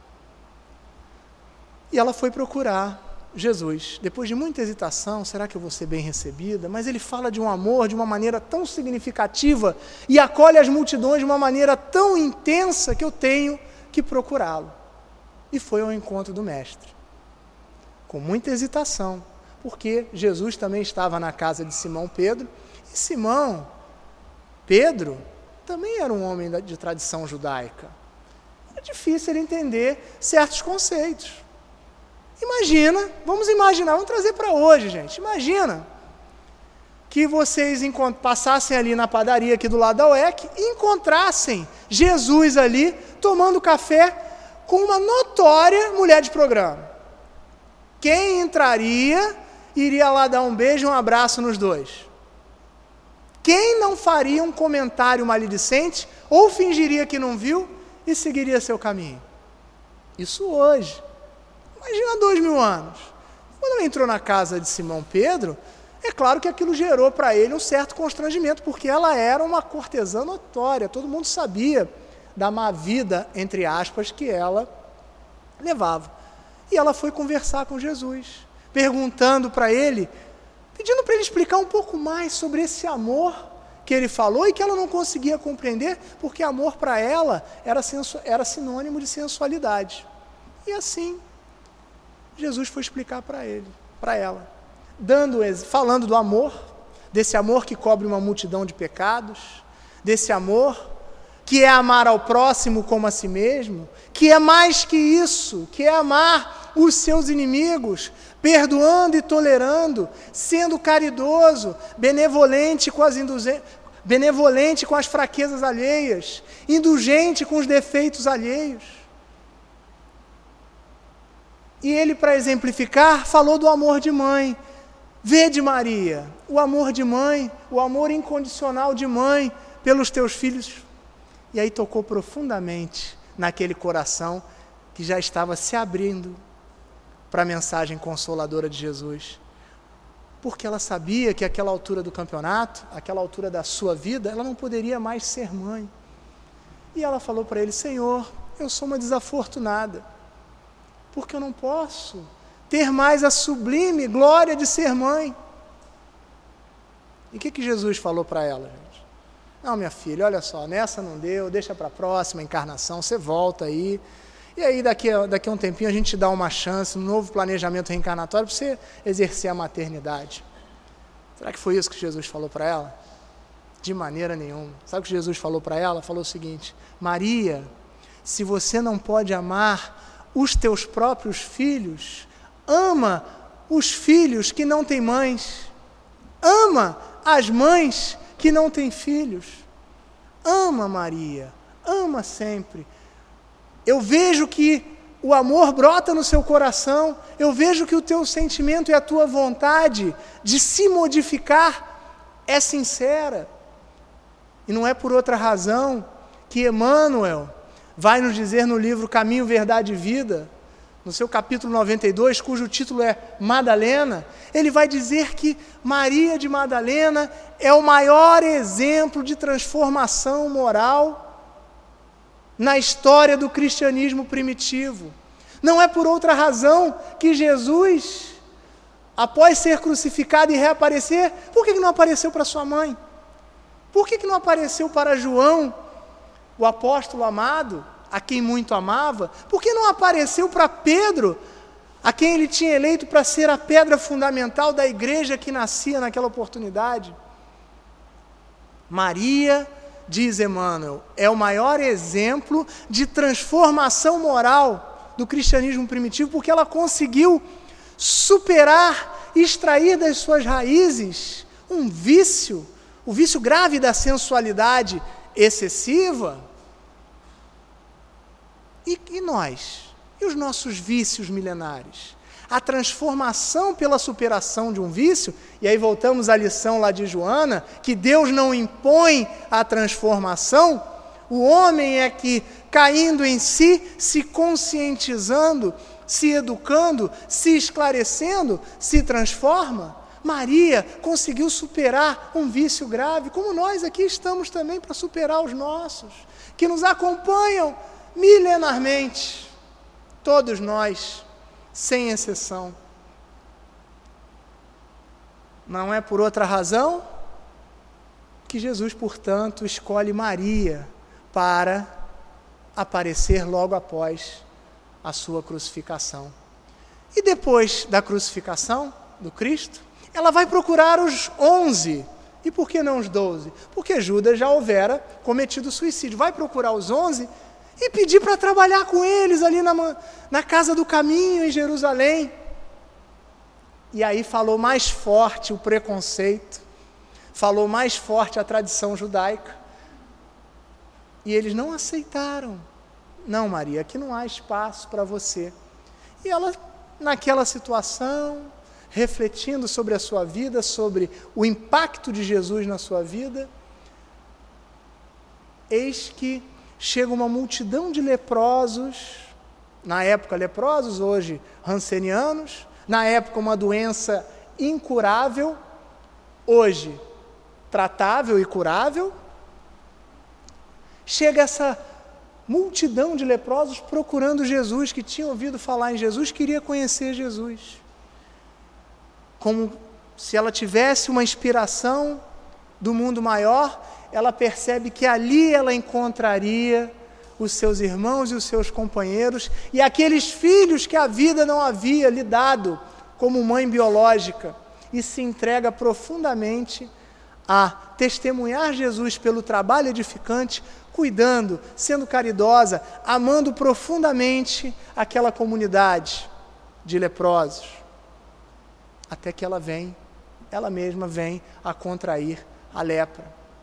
E ela foi procurar Jesus. Depois de muita hesitação, será que eu vou ser bem recebida? Mas ele fala de um amor de uma maneira tão significativa e acolhe as multidões de uma maneira tão intensa que eu tenho que procurá-lo. E foi ao encontro do Mestre. Com muita hesitação, porque Jesus também estava na casa de Simão Pedro, e Simão, Pedro, também era um homem de tradição judaica. É difícil ele entender certos conceitos. Imagina, vamos imaginar, vamos trazer para hoje, gente. Imagina que vocês passassem ali na padaria aqui do lado da U E C e encontrassem Jesus ali tomando café com uma notória mulher de programa. Quem entraria, iria lá dar um beijo e um abraço nos dois? Quem não faria um comentário maledicente ou fingiria que não viu e seguiria seu caminho? Isso hoje. Imagina dois mil anos. Quando ele entrou na casa de Simão Pedro, é claro que aquilo gerou para ele um certo constrangimento, porque ela era uma cortesã notória, todo mundo sabia da má vida, entre aspas, que ela levava. E ela foi conversar com Jesus, perguntando para ele, pedindo para ele explicar um pouco mais sobre esse amor que ele falou e que ela não conseguia compreender, porque amor para ela era, sensu- era sinônimo de sensualidade. E assim, Jesus foi explicar para ele. para ela, dando, falando do amor, desse amor que cobre uma multidão de pecados, desse amor que é amar ao próximo como a si mesmo, que é mais que isso, que é amar os seus inimigos, perdoando e tolerando, sendo caridoso, benevolente com as indulgências, benevolente com as fraquezas alheias, indulgente com os defeitos alheios. E ele, para exemplificar, falou do amor de mãe. Vede, Maria, o amor de mãe, o amor incondicional de mãe pelos teus filhos. E aí tocou profundamente naquele coração que já estava se abrindo para a mensagem consoladora de Jesus. Porque ela sabia que àquela altura do campeonato, àquela altura da sua vida, ela não poderia mais ser mãe. E ela falou para ele: Senhor, eu sou uma desafortunada, porque eu não posso ter mais a sublime glória de ser mãe. E o que, que Jesus falou para ela, gente? Não, minha filha, olha só, nessa não deu, deixa para a próxima encarnação, você volta aí. E aí daqui a, daqui a um tempinho a gente te dá uma chance, um novo planejamento reencarnatório para você exercer a maternidade. Será que foi isso que Jesus falou para ela? De maneira nenhuma. Sabe o que Jesus falou para ela? Falou o seguinte: Maria, se você não pode amar os teus próprios filhos, ama os filhos que não têm mães. Ama as mães que não têm filhos. Ama, Maria, ama sempre. Eu vejo que o amor brota no seu coração, eu vejo que o teu sentimento e a tua vontade de se modificar é sincera. E não é por outra razão que Emmanuel vai nos dizer no livro Caminho, Verdade e Vida, no seu capítulo noventa e dois, cujo título é Madalena, ele vai dizer que Maria de Madalena é o maior exemplo de transformação moral na história do cristianismo primitivo. Não é por outra razão que Jesus, após ser crucificado e reaparecer, por que não apareceu para sua mãe? Por que não apareceu para João, o apóstolo amado, a quem muito amava? Por que não apareceu para Pedro, a quem ele tinha eleito para ser a pedra fundamental da igreja que nascia naquela oportunidade? Maria, diz Emmanuel, é o maior exemplo de transformação moral do cristianismo primitivo, porque ela conseguiu superar, extrair das suas raízes um vício, o vício grave da sensualidade excessiva. E, e nós? E os nossos vícios milenares? A transformação pela superação de um vício, e aí voltamos à lição lá de Joana, que Deus não impõe a transformação, o homem é que, caindo em si, se conscientizando, se educando, se esclarecendo, se transforma. Maria conseguiu superar um vício grave, como nós aqui estamos também para superar os nossos, que nos acompanham milenarmente, todos nós, sem exceção. Não é por outra razão que Jesus, portanto, escolhe Maria para aparecer logo após a sua crucificação. E depois da crucificação do Cristo, ela vai procurar os onze. E por que não os doze? Porque Judas já houvera cometido suicídio. Vai procurar os onze e pedir para trabalhar com eles ali na, na casa do caminho em Jerusalém. E aí falou mais forte o preconceito, falou mais forte a tradição judaica. E eles não aceitaram. Não, Maria, aqui não há espaço para você. E ela, naquela situação, refletindo sobre a sua vida, sobre o impacto de Jesus na sua vida, eis que chega uma multidão de leprosos, na época leprosos, hoje rancenianos, na época uma doença incurável, hoje tratável e curável. Chega essa multidão de leprosos procurando Jesus, que tinha ouvido falar em Jesus, queria conhecer Jesus. Como se ela tivesse uma inspiração do mundo maior, ela percebe que ali ela encontraria os seus irmãos e os seus companheiros, e aqueles filhos que a vida não havia lhe dado como mãe biológica e se entrega profundamente a testemunhar Jesus pelo trabalho edificante, cuidando, sendo caridosa, amando profundamente aquela comunidade de leprosos, até que ela vem, ela mesma vem a contrair a lepra.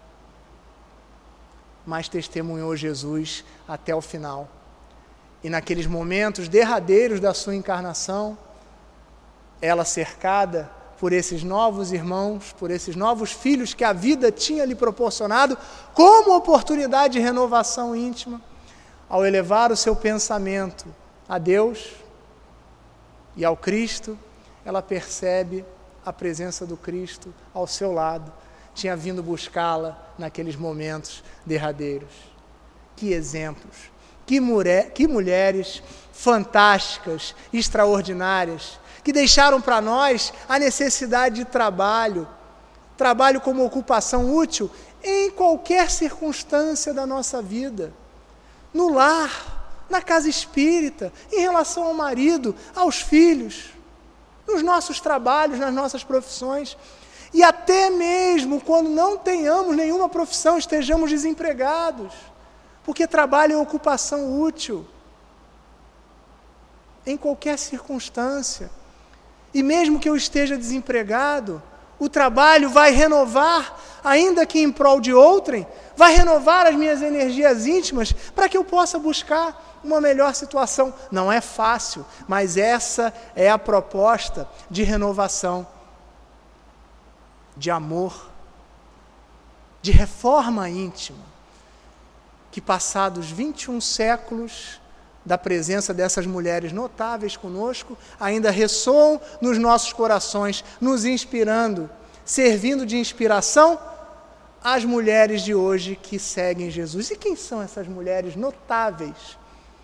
Mas testemunhou Jesus até o final. E naqueles momentos derradeiros da sua encarnação, ela cercada por esses novos irmãos, por esses novos filhos que a vida tinha lhe proporcionado, como oportunidade de renovação íntima, ao elevar o seu pensamento a Deus e ao Cristo, ela percebe a presença do Cristo ao seu lado, tinha vindo buscá-la naqueles momentos derradeiros. Que exemplos, que, mulher, que mulheres fantásticas, extraordinárias, que deixaram para nós a necessidade de trabalho, trabalho como ocupação útil em qualquer circunstância da nossa vida, no lar, na casa espírita, em relação ao marido, aos filhos, nos nossos trabalhos, nas nossas profissões, e até mesmo quando não tenhamos nenhuma profissão, estejamos desempregados, porque trabalho é ocupação útil, em qualquer circunstância. E mesmo que eu esteja desempregado, o trabalho vai renovar, ainda que em prol de outrem, vai renovar as minhas energias íntimas para que eu possa buscar uma melhor situação. Não é fácil, mas essa é a proposta de renovação, de amor, de reforma íntima, que passados vinte e um séculos da presença dessas mulheres notáveis conosco, ainda ressoam nos nossos corações, nos inspirando, servindo de inspiração às mulheres de hoje que seguem Jesus. E quem são essas mulheres notáveis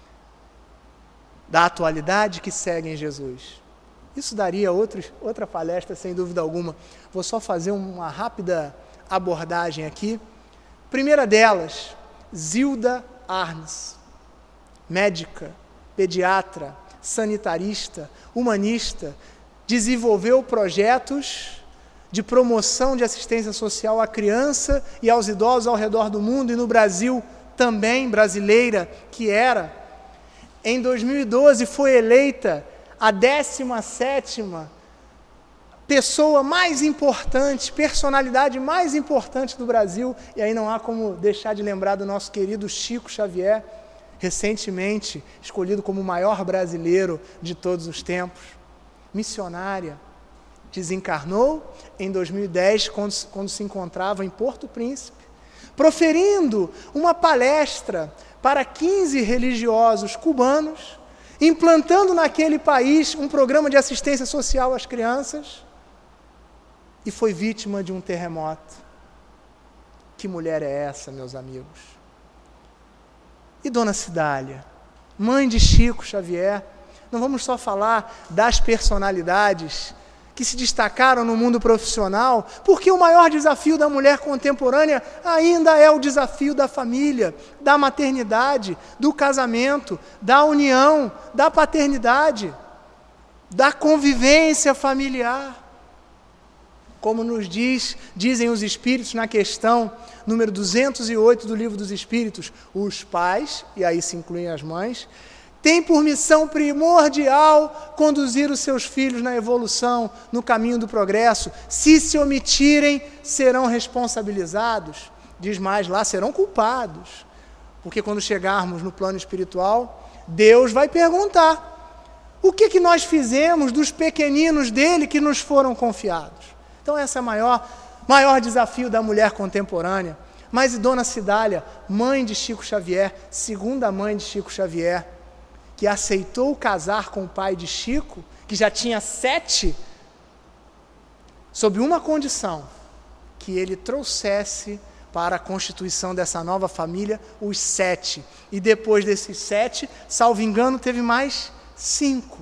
da atualidade que seguem Jesus? Isso daria outros, outra palestra, sem dúvida alguma. Vou só fazer uma rápida abordagem aqui. Primeira delas, Zilda Arnes. Médica, pediatra, sanitarista, humanista, desenvolveu projetos de promoção de assistência social à criança e aos idosos ao redor do mundo, e no Brasil também, brasileira que era. Em dois mil e doze foi eleita a décima sétima pessoa mais importante, personalidade mais importante do Brasil, e aí não há como deixar de lembrar do nosso querido Chico Xavier, recentemente escolhido como o maior brasileiro de todos os tempos. Missionária, desencarnou em dois mil e dez, quando, quando se encontrava em Porto Príncipe, proferindo uma palestra para quinze religiosos cubanos, implantando naquele país um programa de assistência social às crianças, e foi vítima de um terremoto. Que mulher é essa, meus amigos? E Dona Cidália, mãe de Chico Xavier, não vamos só falar das personalidades que se destacaram no mundo profissional, porque o maior desafio da mulher contemporânea ainda é o desafio da família, da maternidade, do casamento, da união, da paternidade, da convivência familiar. Como nos diz, dizem os Espíritos na questão número duzentos e oito do Livro dos Espíritos, os pais, e aí se incluem as mães, têm por missão primordial conduzir os seus filhos na evolução, no caminho do progresso. Se se omitirem, serão responsabilizados. Diz mais lá, serão culpados. Porque quando chegarmos no plano espiritual, Deus vai perguntar: o que, que nós fizemos dos pequeninos dele que nos foram confiados? Então esse é o maior, maior desafio da mulher contemporânea. Mas e Dona Cidália, mãe de Chico Xavier, segunda mãe de Chico Xavier, que aceitou casar com o pai de Chico, que já tinha sete, sob uma condição: que ele trouxesse para a constituição dessa nova família os sete. E depois desses sete, salvo engano, teve mais cinco.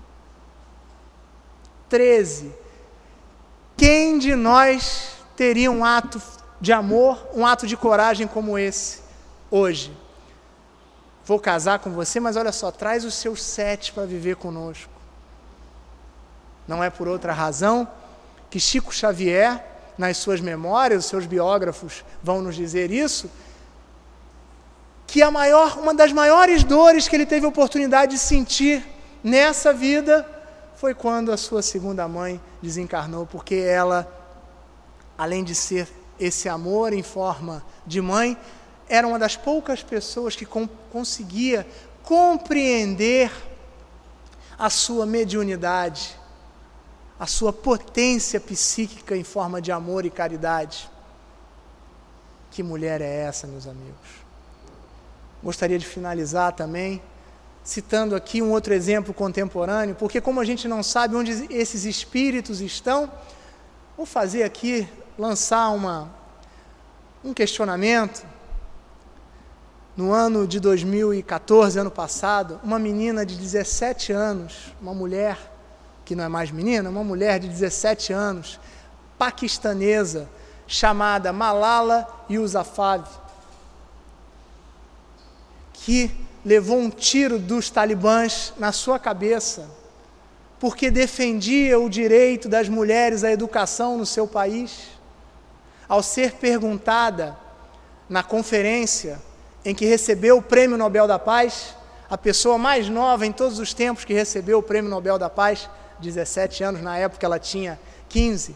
Treze. Quem de nós teria um ato de amor, um ato de coragem como esse, hoje? Vou casar com você, mas olha só, traz os seus sete para viver conosco. Não é por outra razão que Chico Xavier, nas suas memórias, os seus biógrafos vão nos dizer isso, que a maior, uma das maiores dores que ele teve a oportunidade de sentir nessa vida foi quando a sua segunda mãe desencarnou, porque ela, além de ser esse amor em forma de mãe, era uma das poucas pessoas que com, conseguia compreender a sua mediunidade, a sua potência psíquica em forma de amor e caridade. Que mulher é essa, meus amigos? Gostaria de finalizar também citando aqui um outro exemplo contemporâneo, porque como a gente não sabe onde esses espíritos estão, vou fazer aqui, lançar uma, um questionamento. No ano de dois mil e quatorze, ano passado, uma menina de dezessete anos, uma mulher, que não é mais menina, uma mulher de dezessete anos, paquistanesa, chamada Malala Yousafzai, que levou um tiro dos talibãs na sua cabeça, porque defendia o direito das mulheres à educação no seu país. Ao ser perguntada na conferência em que recebeu o Prêmio Nobel da Paz, a pessoa mais nova em todos os tempos que recebeu o Prêmio Nobel da Paz, dezessete anos, na época ela tinha quinze,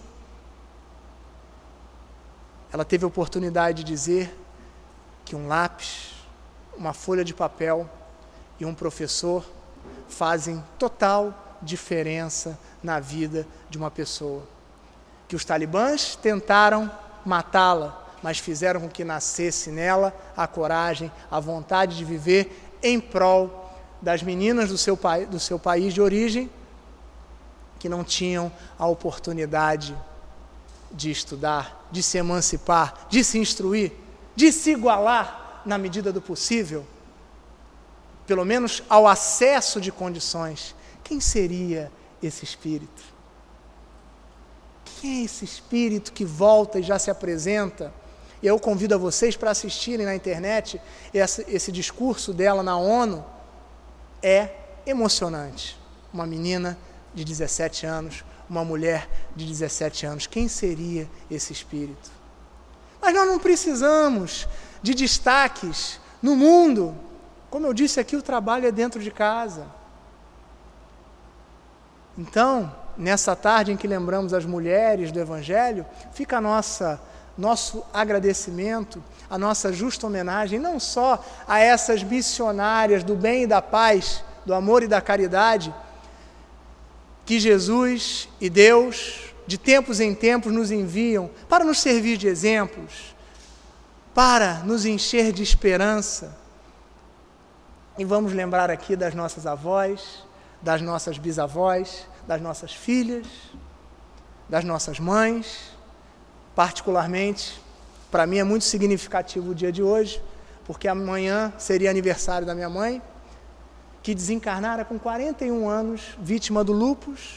ela teve a oportunidade de dizer que um lápis, uma folha de papel e um professor fazem total diferença na vida de uma pessoa. Que os talibãs tentaram matá-la, mas fizeram com que nascesse nela a coragem, a vontade de viver em prol das meninas do seu, pa- do seu país de origem, que não tinham a oportunidade de estudar, de se emancipar, de se instruir, de se igualar na medida do possível, pelo menos ao acesso de condições. Quem seria esse espírito? Quem é esse espírito que volta e já se apresenta? E eu convido a vocês para assistirem na internet esse, esse discurso dela na ONU. É emocionante. Uma menina de dezessete anos, uma mulher de dezessete anos. Quem seria esse espírito? Mas nós não precisamos de destaques no mundo. Como eu disse aqui, o trabalho é dentro de casa. Então, nessa tarde em que lembramos as mulheres do Evangelho, fica a nossa, nosso agradecimento, a nossa justa homenagem, não só a essas missionárias do bem e da paz, do amor e da caridade, que Jesus e Deus, de tempos em tempos, nos enviam para nos servir de exemplos, para nos encher de esperança. E vamos lembrar aqui das nossas avós, das nossas bisavós, das nossas filhas, das nossas mães. Particularmente, para mim é muito significativo o dia de hoje, porque amanhã seria aniversário da minha mãe, que desencarnara com quarenta e um anos, vítima do lúpus.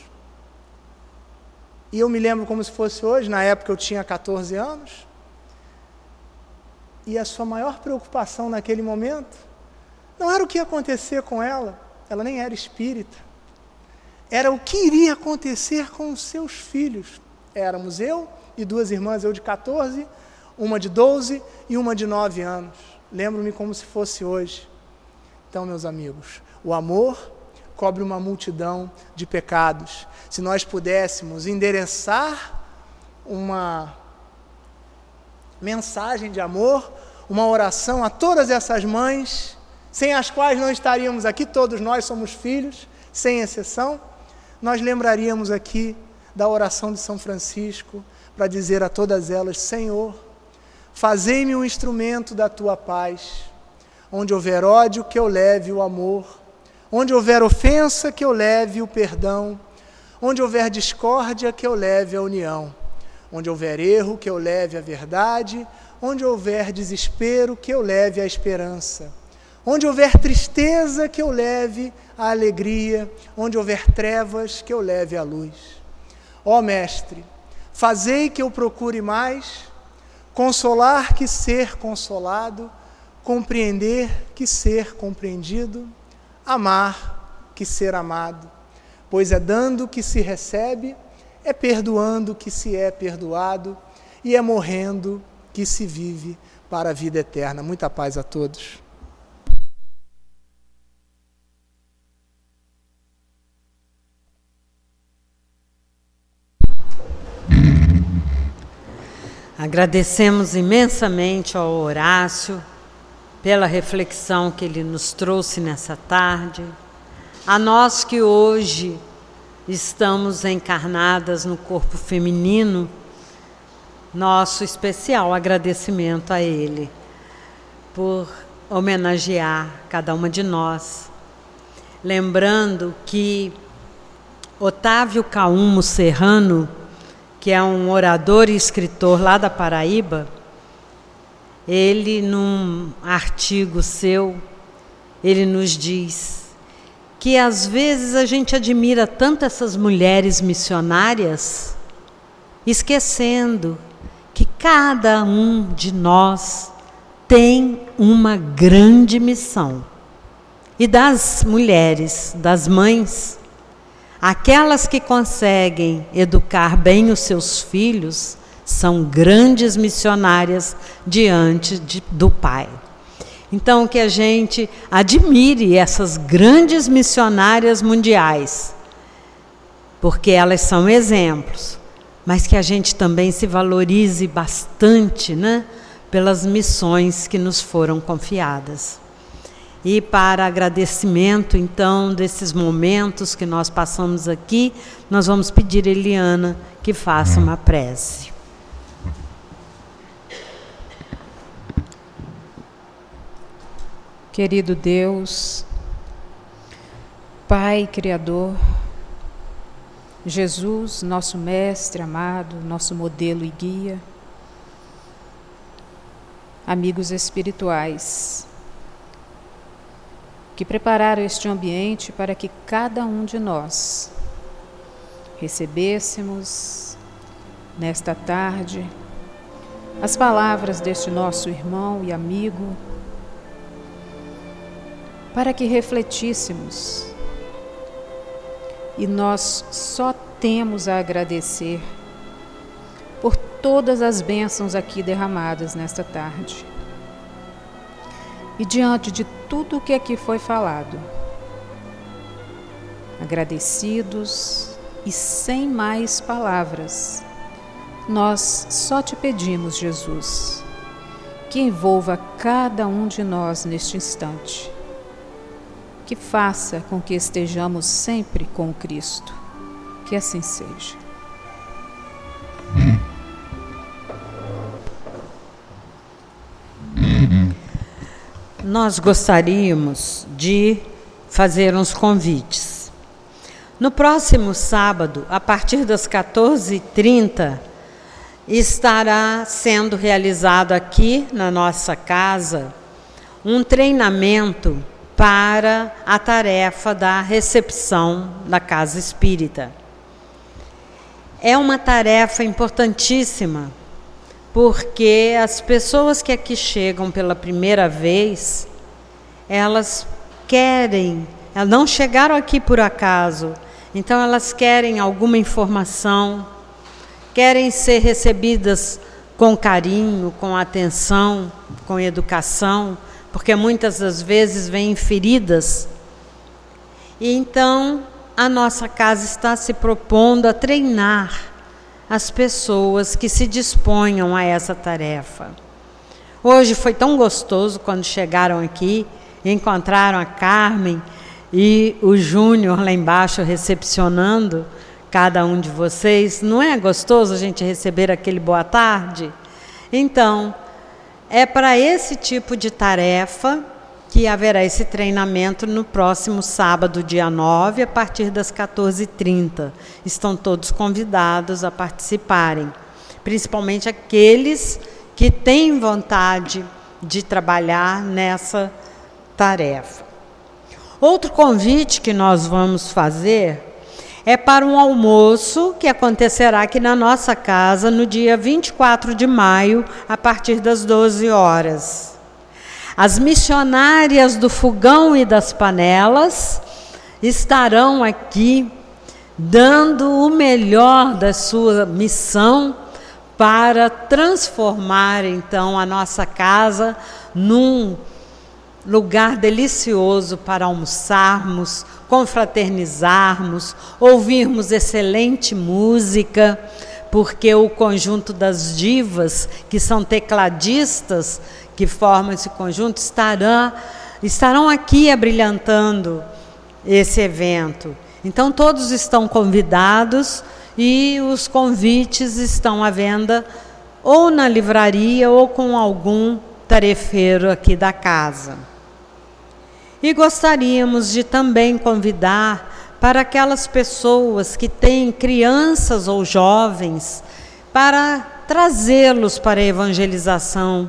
E eu me lembro como se fosse hoje, na época eu tinha catorze anos, e a sua maior preocupação naquele momento não era o que ia acontecer com ela, ela nem era espírita, era o que iria acontecer com os seus filhos. Éramos eu e duas irmãs, eu de catorze, uma de doze e uma de nove anos. Lembro-me como se fosse hoje. Então, meus amigos, o amor cobre uma multidão de pecados. Se nós pudéssemos endereçar uma mensagem de amor, uma oração a todas essas mães, sem as quais não estaríamos aqui, todos nós somos filhos, sem exceção, nós lembraríamos aqui da oração de São Francisco, para dizer a todas elas: Senhor, fazei-me um instrumento da tua paz. Onde houver ódio, que eu leve o amor. Onde houver ofensa, que eu leve o perdão. Onde houver discórdia, que eu leve a união. Onde houver erro, que eu leve a verdade. Onde houver desespero, que eu leve a esperança. Onde houver tristeza, que eu leve a alegria. Onde houver trevas, que eu leve a luz. Ó Mestre, fazei que eu procure mais, consolar que ser consolado, compreender que ser compreendido, amar que ser amado, pois é dando que se recebe, é perdoando que se é perdoado, e é morrendo que se vive para a vida eterna. Muita paz a todos. Agradecemos imensamente ao Horácio pela reflexão que ele nos trouxe nessa tarde, a nós que hoje estamos encarnadas no corpo feminino, nosso especial agradecimento a ele por homenagear cada uma de nós. Lembrando que Otávio Caumo Serrano, que é um orador e escritor lá da Paraíba, ele, num artigo seu, ele nos diz que às vezes a gente admira tanto essas mulheres missionárias, esquecendo que cada um de nós tem uma grande missão. E das mulheres, das mães, aquelas que conseguem educar bem os seus filhos são grandes missionárias diante de, do Pai. Então, que a gente admire essas grandes missionárias mundiais, porque elas são exemplos, mas que a gente também se valorize bastante, né, pelas missões que nos foram confiadas. E para agradecimento, então, desses momentos que nós passamos aqui, nós vamos pedir a Eliana que faça uma prece. Querido Deus, Pai Criador, Jesus, nosso Mestre amado, nosso modelo e guia, amigos espirituais, que prepararam este ambiente para que cada um de nós recebêssemos, nesta tarde, as palavras deste nosso irmão e amigo, para que refletíssemos. E nós só temos a agradecer por todas as bênçãos aqui derramadas nesta tarde. E diante de tudo o que aqui foi falado, agradecidos e sem mais palavras, nós só te pedimos, Jesus, que envolva cada um de nós neste instante, que faça com que estejamos sempre com Cristo, que assim seja. Nós gostaríamos de fazer uns convites. No próximo sábado, a partir das quatorze e trinta, estará sendo realizado aqui na nossa casa um treinamento para a tarefa da recepção da Casa Espírita. É uma tarefa importantíssima, porque as pessoas que aqui chegam pela primeira vez, elas querem, elas não chegaram aqui por acaso, então elas querem alguma informação, querem ser recebidas com carinho, com atenção, com educação, porque muitas das vezes vêm feridas. E então a nossa casa está se propondo a treinar as pessoas que se disponham a essa tarefa. Hoje foi tão gostoso quando chegaram aqui, encontraram a Carmen e o Júnior lá embaixo recepcionando cada um de vocês. Não é gostoso a gente receber aquele boa tarde? Então, é para esse tipo de tarefa que haverá esse treinamento no próximo sábado, dia nove, a partir das quatorze e trinta. Estão todos convidados a participarem, principalmente aqueles que têm vontade de trabalhar nessa tarefa. Outro convite que nós vamos fazer é para um almoço que acontecerá aqui na nossa casa no dia vinte e quatro de maio, a partir das doze horas. As missionárias do fogão e das panelas estarão aqui dando o melhor da sua missão para transformar então a nossa casa num lugar delicioso para almoçarmos, confraternizarmos, ouvirmos excelente música, porque o conjunto das divas, que são tecladistas, que formam esse conjunto, estarão, estarão aqui abrilhantando esse evento. Então todos estão convidados e os convites estão à venda ou na livraria ou com algum tarefeiro aqui da casa. E gostaríamos de também convidar para aquelas pessoas que têm crianças ou jovens, para trazê-los para a evangelização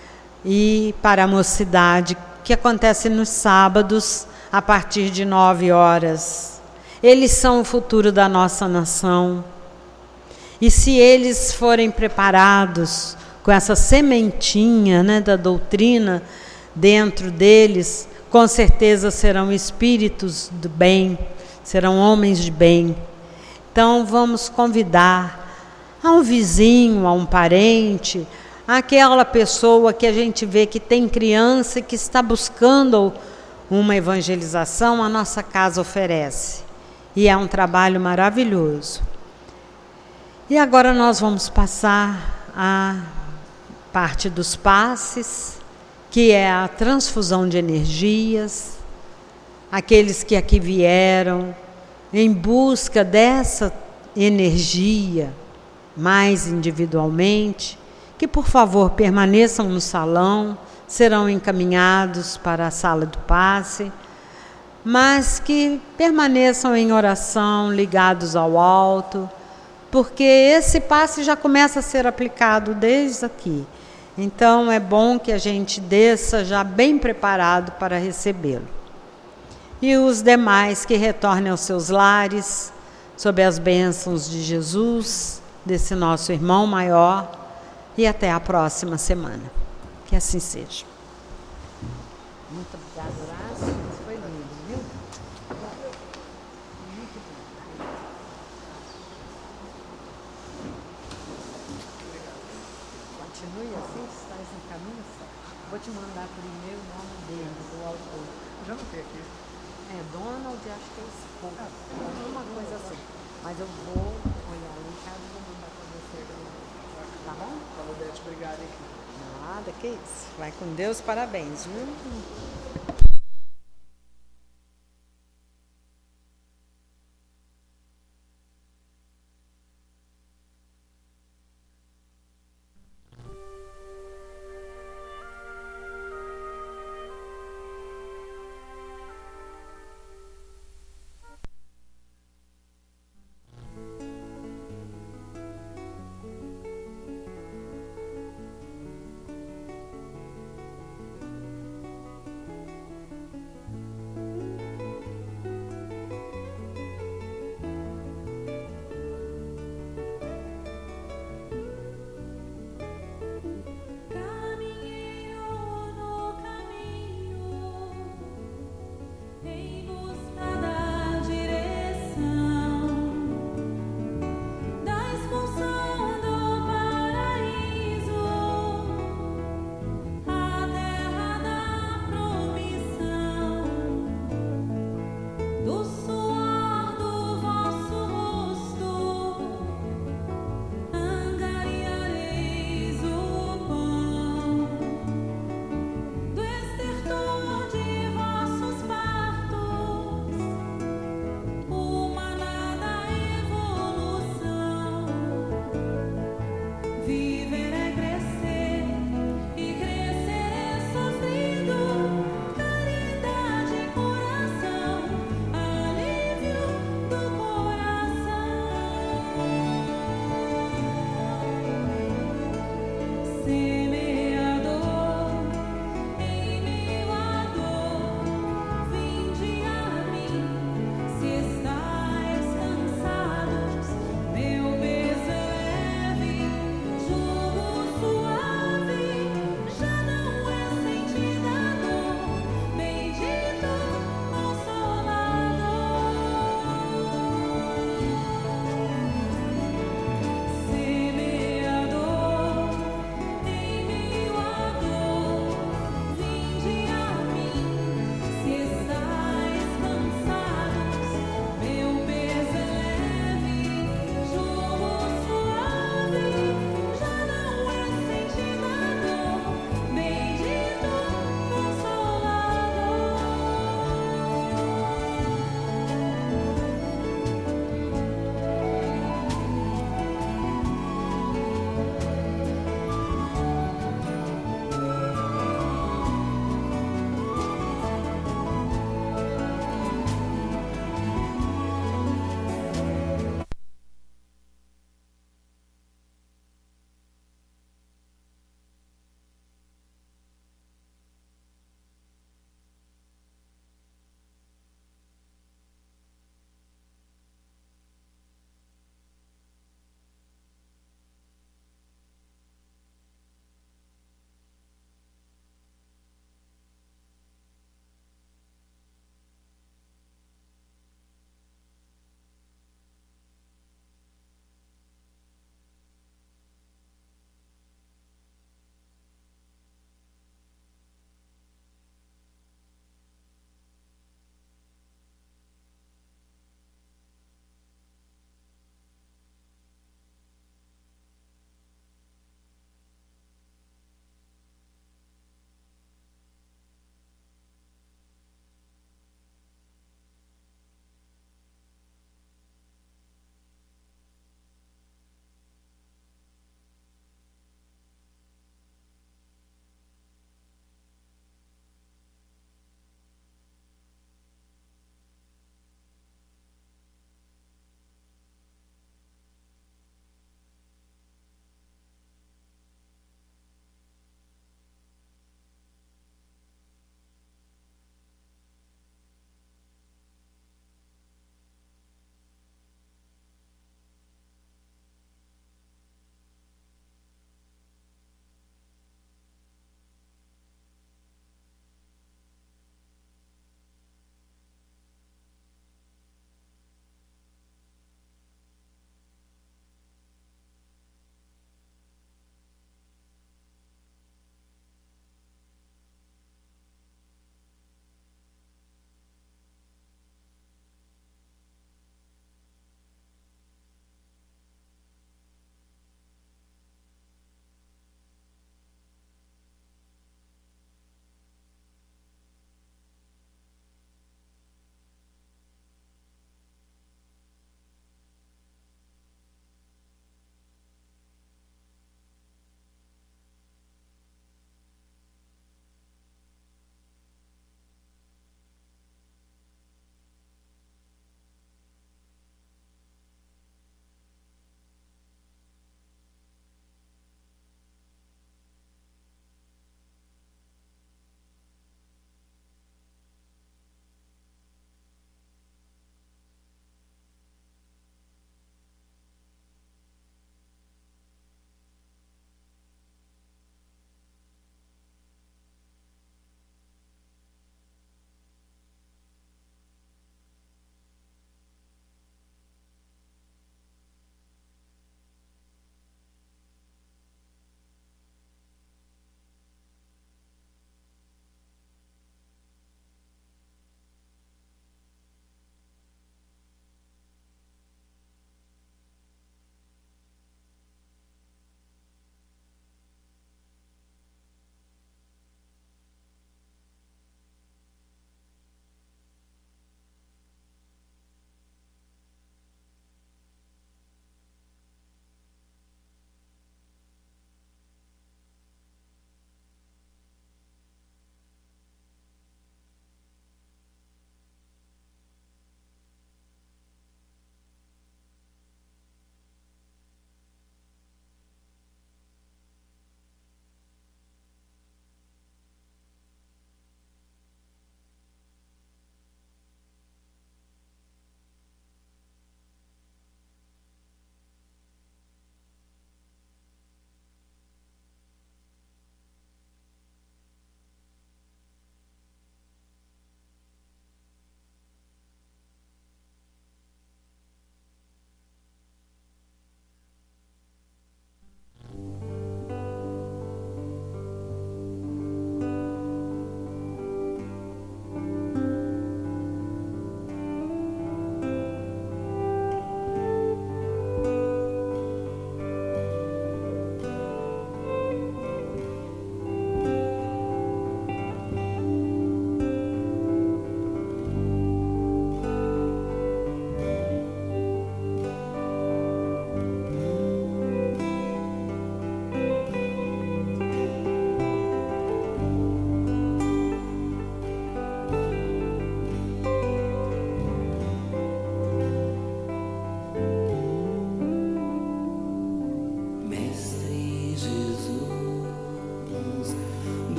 e para a mocidade, que acontece nos sábados a partir de nove horas. Eles são o futuro da nossa nação. E se eles forem preparados com essa sementinha, né, da doutrina dentro deles, com certeza serão espíritos do bem, serão homens de bem. Então vamos convidar a um vizinho, a um parente, aquela pessoa que a gente vê que tem criança e que está buscando uma evangelização, a nossa casa oferece. E é um trabalho maravilhoso. E agora nós vamos passar a parte dos passes, que é a transfusão de energias. Aqueles que aqui vieram em busca dessa energia mais individualmente, que por favor permaneçam no salão, serão encaminhados para a sala do passe, mas que permaneçam em oração, ligados ao alto, porque esse passe já começa a ser aplicado desde aqui. Então é bom que a gente desça já bem preparado para recebê-lo. E os demais que retornem aos seus lares, sob as bênçãos de Jesus, desse nosso irmão maior, e até a próxima semana. Que assim seja. Muito obrigada, Horácio. Foi lindo, viu? Muito bom. Continue assim, que estás em caminho certo. Vou te mandar por e-mail o nome dele, do autor. Já não tem aqui. É Donald, acho que é esposa. Alguma coisa assim. Mas eu vou olhar lá em casa e vou mandar para você. Tá bom? Falou, Beth, obrigado, hein? Nada, que isso. Vai com Deus, parabéns, viu?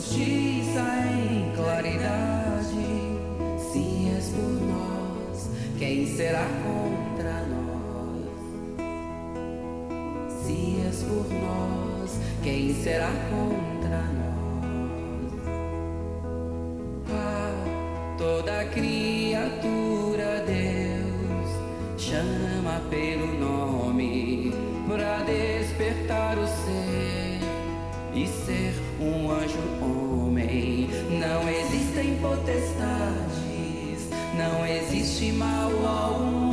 justiça em claridade. Se és por nós, quem será contra nós? Se és por nós, quem será contra nós? Ah, toda criatura Deus chama pelo nome pra despertar o ser e ser um anjo homem. Não existem potestades, não existe mal algum